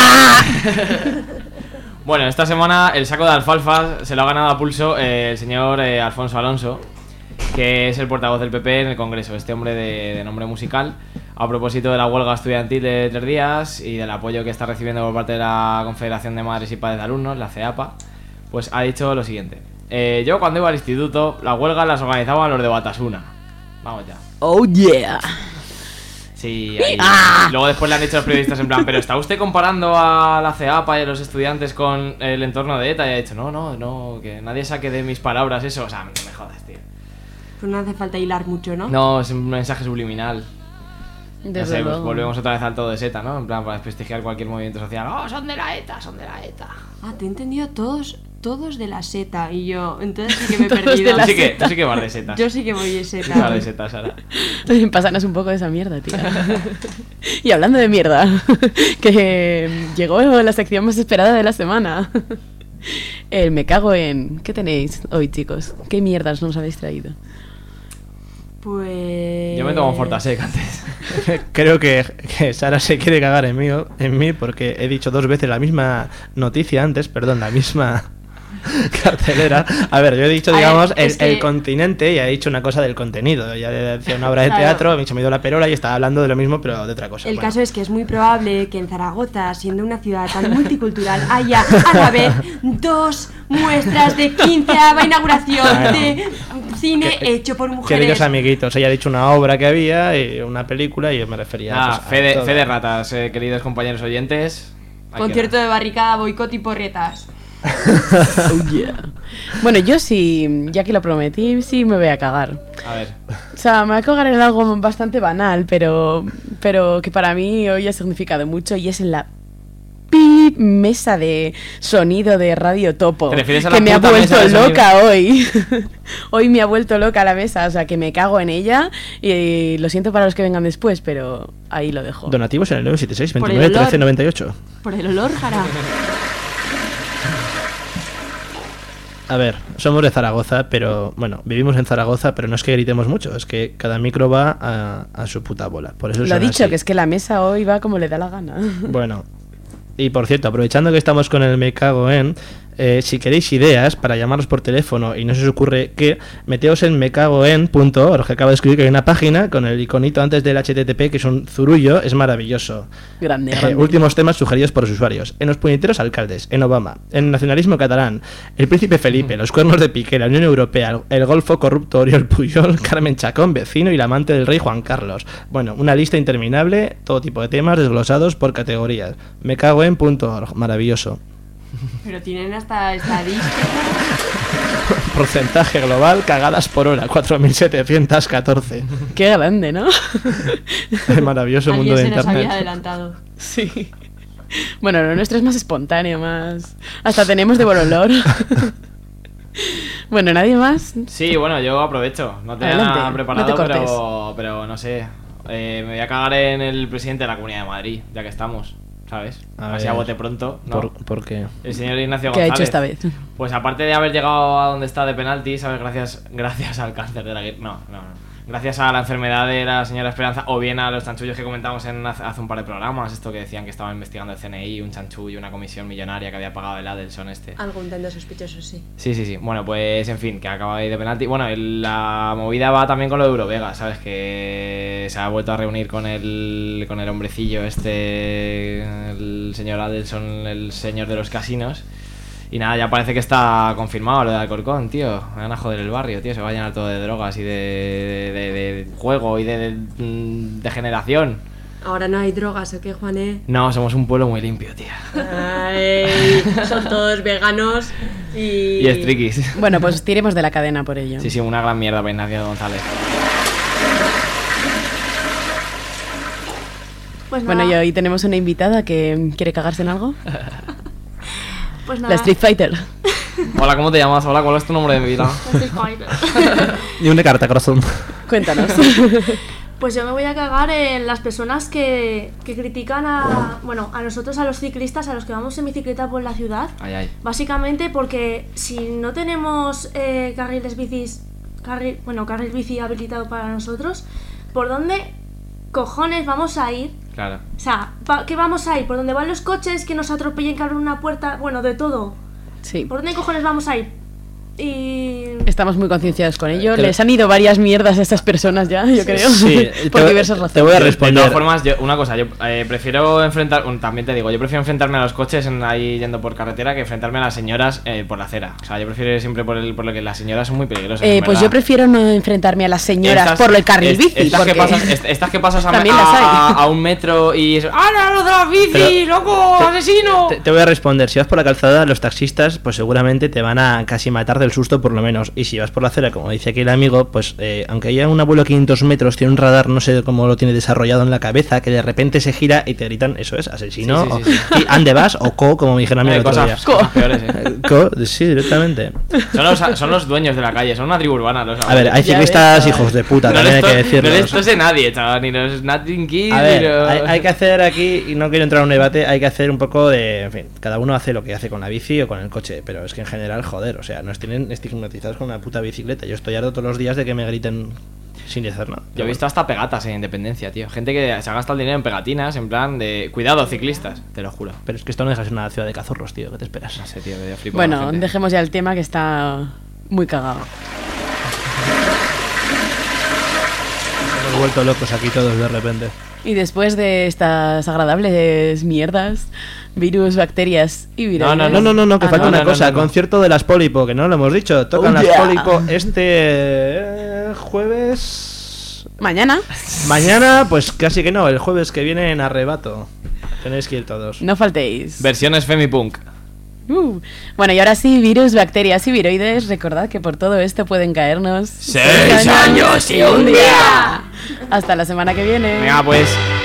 Speaker 3: Bueno, esta semana el saco de alfalfa se lo ha ganado a pulso eh, el señor eh, Alfonso Alonso, que es el portavoz del P P en el Congreso, este hombre de, de nombre musical, a propósito de la huelga estudiantil de tres días y del apoyo que está recibiendo por parte de la Confederación de Madres y Padres de Alumnos, la CEAPA, pues ha dicho lo siguiente. Eh, yo cuando iba al instituto, las huelgas las organizaban los de Batasuna. Vamos ya.
Speaker 5: Oh yeah.
Speaker 3: Sí, ahí. Luego después le han dicho los periodistas en plan, pero ¿está usted comparando a la CEAPA y a los estudiantes con el entorno de ETA? Y ha dicho, no, no, no, que nadie saque de mis palabras eso. O sea, no me jodas, tío.
Speaker 4: pues no hace falta hilar mucho, ¿no?
Speaker 3: No, es un mensaje subliminal. No
Speaker 5: Desde
Speaker 3: sé, pues
Speaker 5: luego.
Speaker 3: volvemos otra vez al todo de ETA, ¿no? En plan, para desprestigiar cualquier movimiento social. ¡Oh, son de la ETA, son de la ETA!
Speaker 4: Ah, te he entendido todos, todos de la seta y yo, entonces sí que me he
Speaker 5: Todos
Speaker 4: perdido.
Speaker 5: de la
Speaker 3: Tú sí, que,
Speaker 5: seta.
Speaker 3: tú sí que vas de setas.
Speaker 4: Yo sí que voy de
Speaker 3: Sí que vas
Speaker 4: seta.
Speaker 3: de setas, Sara.
Speaker 5: Pásanos un poco de esa mierda, tía. Y hablando de mierda, que llegó la sección más esperada de la semana. El me cago en... ¿Qué tenéis hoy, chicos? ¿Qué mierdas nos habéis traído?
Speaker 4: Pues...
Speaker 3: Yo me tomo un Fortasec antes.
Speaker 1: creo que, que Sara se quiere cagar en mí, en mí porque he dicho dos veces la misma noticia antes, perdón, la misma cartelera. A ver, yo he dicho,
Speaker 4: A
Speaker 1: digamos,
Speaker 4: ver,
Speaker 1: el,
Speaker 4: es que-
Speaker 1: el continente y he dicho una cosa del contenido. Ya decía una obra de
Speaker 4: Claro.
Speaker 1: teatro, me he me dio la perola y estaba hablando de lo mismo, pero de otra cosa.
Speaker 4: El
Speaker 1: Bueno.
Speaker 4: caso es que es muy probable que en Zaragoza, siendo una ciudad tan multicultural, haya a la vez dos muestras de quinceava inauguración
Speaker 1: Claro.
Speaker 4: de cine
Speaker 1: Que-
Speaker 4: hecho por mujeres.
Speaker 1: Queridos amiguitos, ella ha dicho una obra que había, y una película, y yo me refería
Speaker 3: Ah,
Speaker 1: pues, a
Speaker 3: fe de,
Speaker 1: todo.
Speaker 3: fe de ratas, eh, queridos compañeros oyentes. Ahí
Speaker 4: Concierto
Speaker 3: queda.
Speaker 4: de barricada, boicot y porretas.
Speaker 5: Oh, yeah. Bueno, yo sí, ya que lo prometí, sí me voy a cagar.
Speaker 3: A ver.
Speaker 5: O sea, me voy a cagar en algo bastante banal, pero, pero que para mí hoy ha significado mucho, y es en la pi mesa de sonido de Radio Topo.
Speaker 3: ¿Te refieres a
Speaker 5: que
Speaker 3: la
Speaker 5: me ha
Speaker 3: puta
Speaker 5: vuelto
Speaker 3: mesa de sonido?
Speaker 5: loca hoy. Hoy me ha vuelto loca la mesa, o sea, que me cago en ella, y lo siento para los que vengan después, pero ahí lo dejo.
Speaker 1: Donativos en el nueve siete seis,
Speaker 4: Por el
Speaker 1: veintinueve,
Speaker 4: olor.
Speaker 1: trece, noventa y ocho.
Speaker 4: Por el olor, Jara.
Speaker 1: A ver, somos de Zaragoza, pero bueno, vivimos en Zaragoza, pero no es que gritemos mucho, es que cada micro va a, a su puta bola. Por eso
Speaker 5: Lo ha
Speaker 1: suena
Speaker 5: dicho,
Speaker 1: así.
Speaker 5: que es que la mesa hoy va como le da la gana.
Speaker 1: Bueno, y por cierto, aprovechando que estamos con el Me Cago En, eh, si queréis ideas para llamarnos por teléfono y no se os ocurre qué, meteos en mecagoen punto org, que acabo de escribir que hay una página con el iconito antes del H T T P, que es un zurullo, es maravilloso.
Speaker 5: Grande,
Speaker 1: Eh,
Speaker 5: grande.
Speaker 1: últimos temas sugeridos por los usuarios: en los puñeteros alcaldes, en Obama, en el nacionalismo catalán, el príncipe Felipe, los cuernos de Piqué, la Unión Europea, el golfo corrupto Oriol Puyol, Carmen Chacón, vecino y la amante del rey Juan Carlos. Bueno, una lista interminable, todo tipo de temas desglosados por categorías. mecagoen punto org, maravilloso.
Speaker 4: Pero tienen hasta estadística.
Speaker 1: Porcentaje global, cagadas por hora, cuatro mil setecientos catorce.
Speaker 5: Qué grande, ¿no?
Speaker 1: El maravilloso mundo
Speaker 4: Alguien
Speaker 1: de
Speaker 4: se nos había
Speaker 1: internet.
Speaker 4: adelantado.
Speaker 5: Sí. Bueno, lo nuestro es más espontáneo, más... Hasta tenemos de buen olor. Bueno, ¿nadie más?
Speaker 3: Sí, bueno, yo aprovecho. No tenía
Speaker 5: Adelante,
Speaker 3: nada preparado,
Speaker 5: no te cortes.
Speaker 3: pero, pero no sé. Eh, me voy a cagar en el presidente de la Comunidad de Madrid, ya que estamos, ¿sabes?
Speaker 1: A
Speaker 3: Así a
Speaker 1: ver.
Speaker 3: bote pronto, ¿no?
Speaker 1: ¿Por, por qué?
Speaker 3: El señor Ignacio
Speaker 5: ¿Qué ha
Speaker 3: González.
Speaker 5: hecho esta vez?
Speaker 3: Pues aparte de haber llegado a donde está de penalti, ¿sabes? Gracias, gracias al cáncer de la guerra. No, no, no. Gracias a la enfermedad de la señora Esperanza, o bien a los chanchullos que comentamos en hace hace un par de programas, esto que decían que estaba investigando el C N I, un chanchullo, una comisión millonaria que había pagado el Adelson este.
Speaker 4: Algún tanto sospechoso, sí.
Speaker 3: Sí, sí, sí. Bueno, pues en fin, que acaba ahí de penalti. Bueno, el- la movida va también con lo de Eurovega, ¿sabes? Que se ha vuelto a reunir con el, con el hombrecillo este, el señor Adelson, el señor de los casinos. Y nada, ya parece que está confirmado lo de Alcorcón, tío. Me van a joder el barrio, tío. Se va a llenar todo de drogas y de, de, de- de juego y de, de, mm, degeneración.
Speaker 4: Ahora no hay drogas, ¿o qué, Juané?
Speaker 3: No, somos un pueblo muy limpio, tío.
Speaker 4: Ay, son todos veganos y...
Speaker 3: Y estriquis.
Speaker 5: Bueno, pues tiremos de la cadena por ello.
Speaker 3: Sí, sí, una gran mierda para Ignacio González.
Speaker 10: Pues nada,
Speaker 5: Bueno, y hoy tenemos una invitada que quiere cagarse en algo.
Speaker 10: pues nada.
Speaker 5: La Street Fighter.
Speaker 3: Hola, ¿cómo te llamas? Hola, ¿cuál es tu nombre de vida?
Speaker 10: Street Fighter.
Speaker 1: Y una carta, corazón.
Speaker 5: Cuéntanos.
Speaker 10: Pues yo me voy a cagar en las personas que, que critican a, bueno, a nosotros, a los ciclistas, a los que vamos en bicicleta por la ciudad.
Speaker 3: Ay, ay.
Speaker 10: Básicamente porque si no tenemos eh, carriles bicis, carril, bueno, carril bici habilitado para nosotros, ¿por dónde cojones vamos a ir?
Speaker 3: Claro.
Speaker 10: O sea, pa- ¿qué vamos a ir? ¿Por dónde van los coches que nos atropellen, que abren una puerta? Bueno, de todo.
Speaker 5: Sí.
Speaker 10: ¿Por dónde cojones vamos a ir? Y...
Speaker 5: Estamos muy concienciados con ello.
Speaker 1: Creo-
Speaker 5: Les han ido varias mierdas a estas personas ya, yo creo.
Speaker 1: Sí,
Speaker 5: por
Speaker 1: te-
Speaker 5: diversas
Speaker 1: te
Speaker 5: razones.
Speaker 1: voy a
Speaker 3: De
Speaker 1: responder.
Speaker 3: todas formas, yo, una cosa, yo eh, prefiero enfrentar, un- también te digo, yo prefiero enfrentarme a los coches en, ahí yendo por carretera que enfrentarme a las señoras eh, por la acera. O sea, yo prefiero ir siempre por el, por lo que las señoras son muy peligrosas.
Speaker 5: Eh,
Speaker 3: en
Speaker 5: pues
Speaker 3: verdad.
Speaker 5: yo prefiero no enfrentarme a las señoras
Speaker 3: Estas-
Speaker 5: por el carril
Speaker 3: est-
Speaker 5: bici.
Speaker 3: Estas, que
Speaker 5: porque-
Speaker 3: pasas, est- estas que pasas a,
Speaker 5: También las hay.
Speaker 3: a, a un metro y eso. ¡Ah, los de la bici!
Speaker 1: Pero-
Speaker 3: ¡Loco! ¡Asesino!
Speaker 1: Te, te voy a responder. Si vas por la calzada, los taxistas, pues seguramente te van a casi matar del susto, por lo menos. Y si vas por la acera, como dice aquí el amigo, pues eh, aunque haya un abuelo a quinientos metros, tiene un radar, no sé cómo lo tiene desarrollado en la cabeza, que de repente se gira y te gritan, eso es, asesino,
Speaker 3: Sí, sí, sí,
Speaker 1: o, y ¿ande vas? O co, como me dijeron a mí
Speaker 3: Hay
Speaker 1: el otro
Speaker 3: cosas,
Speaker 1: día.
Speaker 3: cosas peores, eh.
Speaker 1: Eh, Co, sí, directamente.
Speaker 3: Son los, son los dueños de la calle, son una tribu urbana. Los
Speaker 1: A ver, hay
Speaker 5: Ya
Speaker 1: ciclistas
Speaker 5: ves,
Speaker 1: hijos de puta,
Speaker 3: no
Speaker 1: también hay
Speaker 3: les
Speaker 1: que
Speaker 3: to-
Speaker 1: decirlo.
Speaker 3: No les tose nadie, chaval, ni los Nothing Kids,
Speaker 1: A
Speaker 3: ni
Speaker 1: ver,
Speaker 3: los...
Speaker 1: hay, hay que hacer aquí, y no quiero entrar en un debate, hay que hacer un poco de, en fin, cada uno hace lo que hace con la bici o con el coche, pero es que en general, joder, o sea, nos tienen estigmatizados con una puta bicicleta. Yo estoy harto todos los días de que me griten sin hacer nada.
Speaker 3: Yo he visto hasta pegatas en Independencia, tío. Gente que se ha gastado el dinero en pegatinas, en plan de... Cuidado, ciclistas, te lo juro.
Speaker 1: Pero es que esto no deja de ser una ciudad de cazurros, tío. ¿Qué te esperas?
Speaker 3: No sé, tío, que yo flipo con la
Speaker 5: Bueno,
Speaker 3: gente.
Speaker 5: dejemos ya el tema que está muy cagado.
Speaker 1: Hemos vuelto locos aquí todos de repente.
Speaker 5: Y después de estas agradables mierdas, virus, bacterias y virus.
Speaker 1: No, no, no, no, no, no que
Speaker 5: Ah,
Speaker 1: falta
Speaker 5: no.
Speaker 1: una
Speaker 3: no, no,
Speaker 1: cosa.
Speaker 3: no, no.
Speaker 1: Concierto de las Pólipo, que no lo hemos dicho. Tocan
Speaker 5: Oh,
Speaker 1: las
Speaker 5: yeah.
Speaker 1: Pólipo este eh, jueves.
Speaker 5: Mañana
Speaker 1: Mañana, pues casi que no. El jueves que viene en Arrebato. Tenéis que ir todos.
Speaker 5: no faltéis.
Speaker 3: Versiones Femipunk.
Speaker 5: Uh. Bueno, y ahora sí, virus, bacterias y viroides. Recordad que por todo esto pueden caernos
Speaker 3: ¡Seis años y un día!
Speaker 5: Hasta la semana que viene.
Speaker 3: Venga, pues.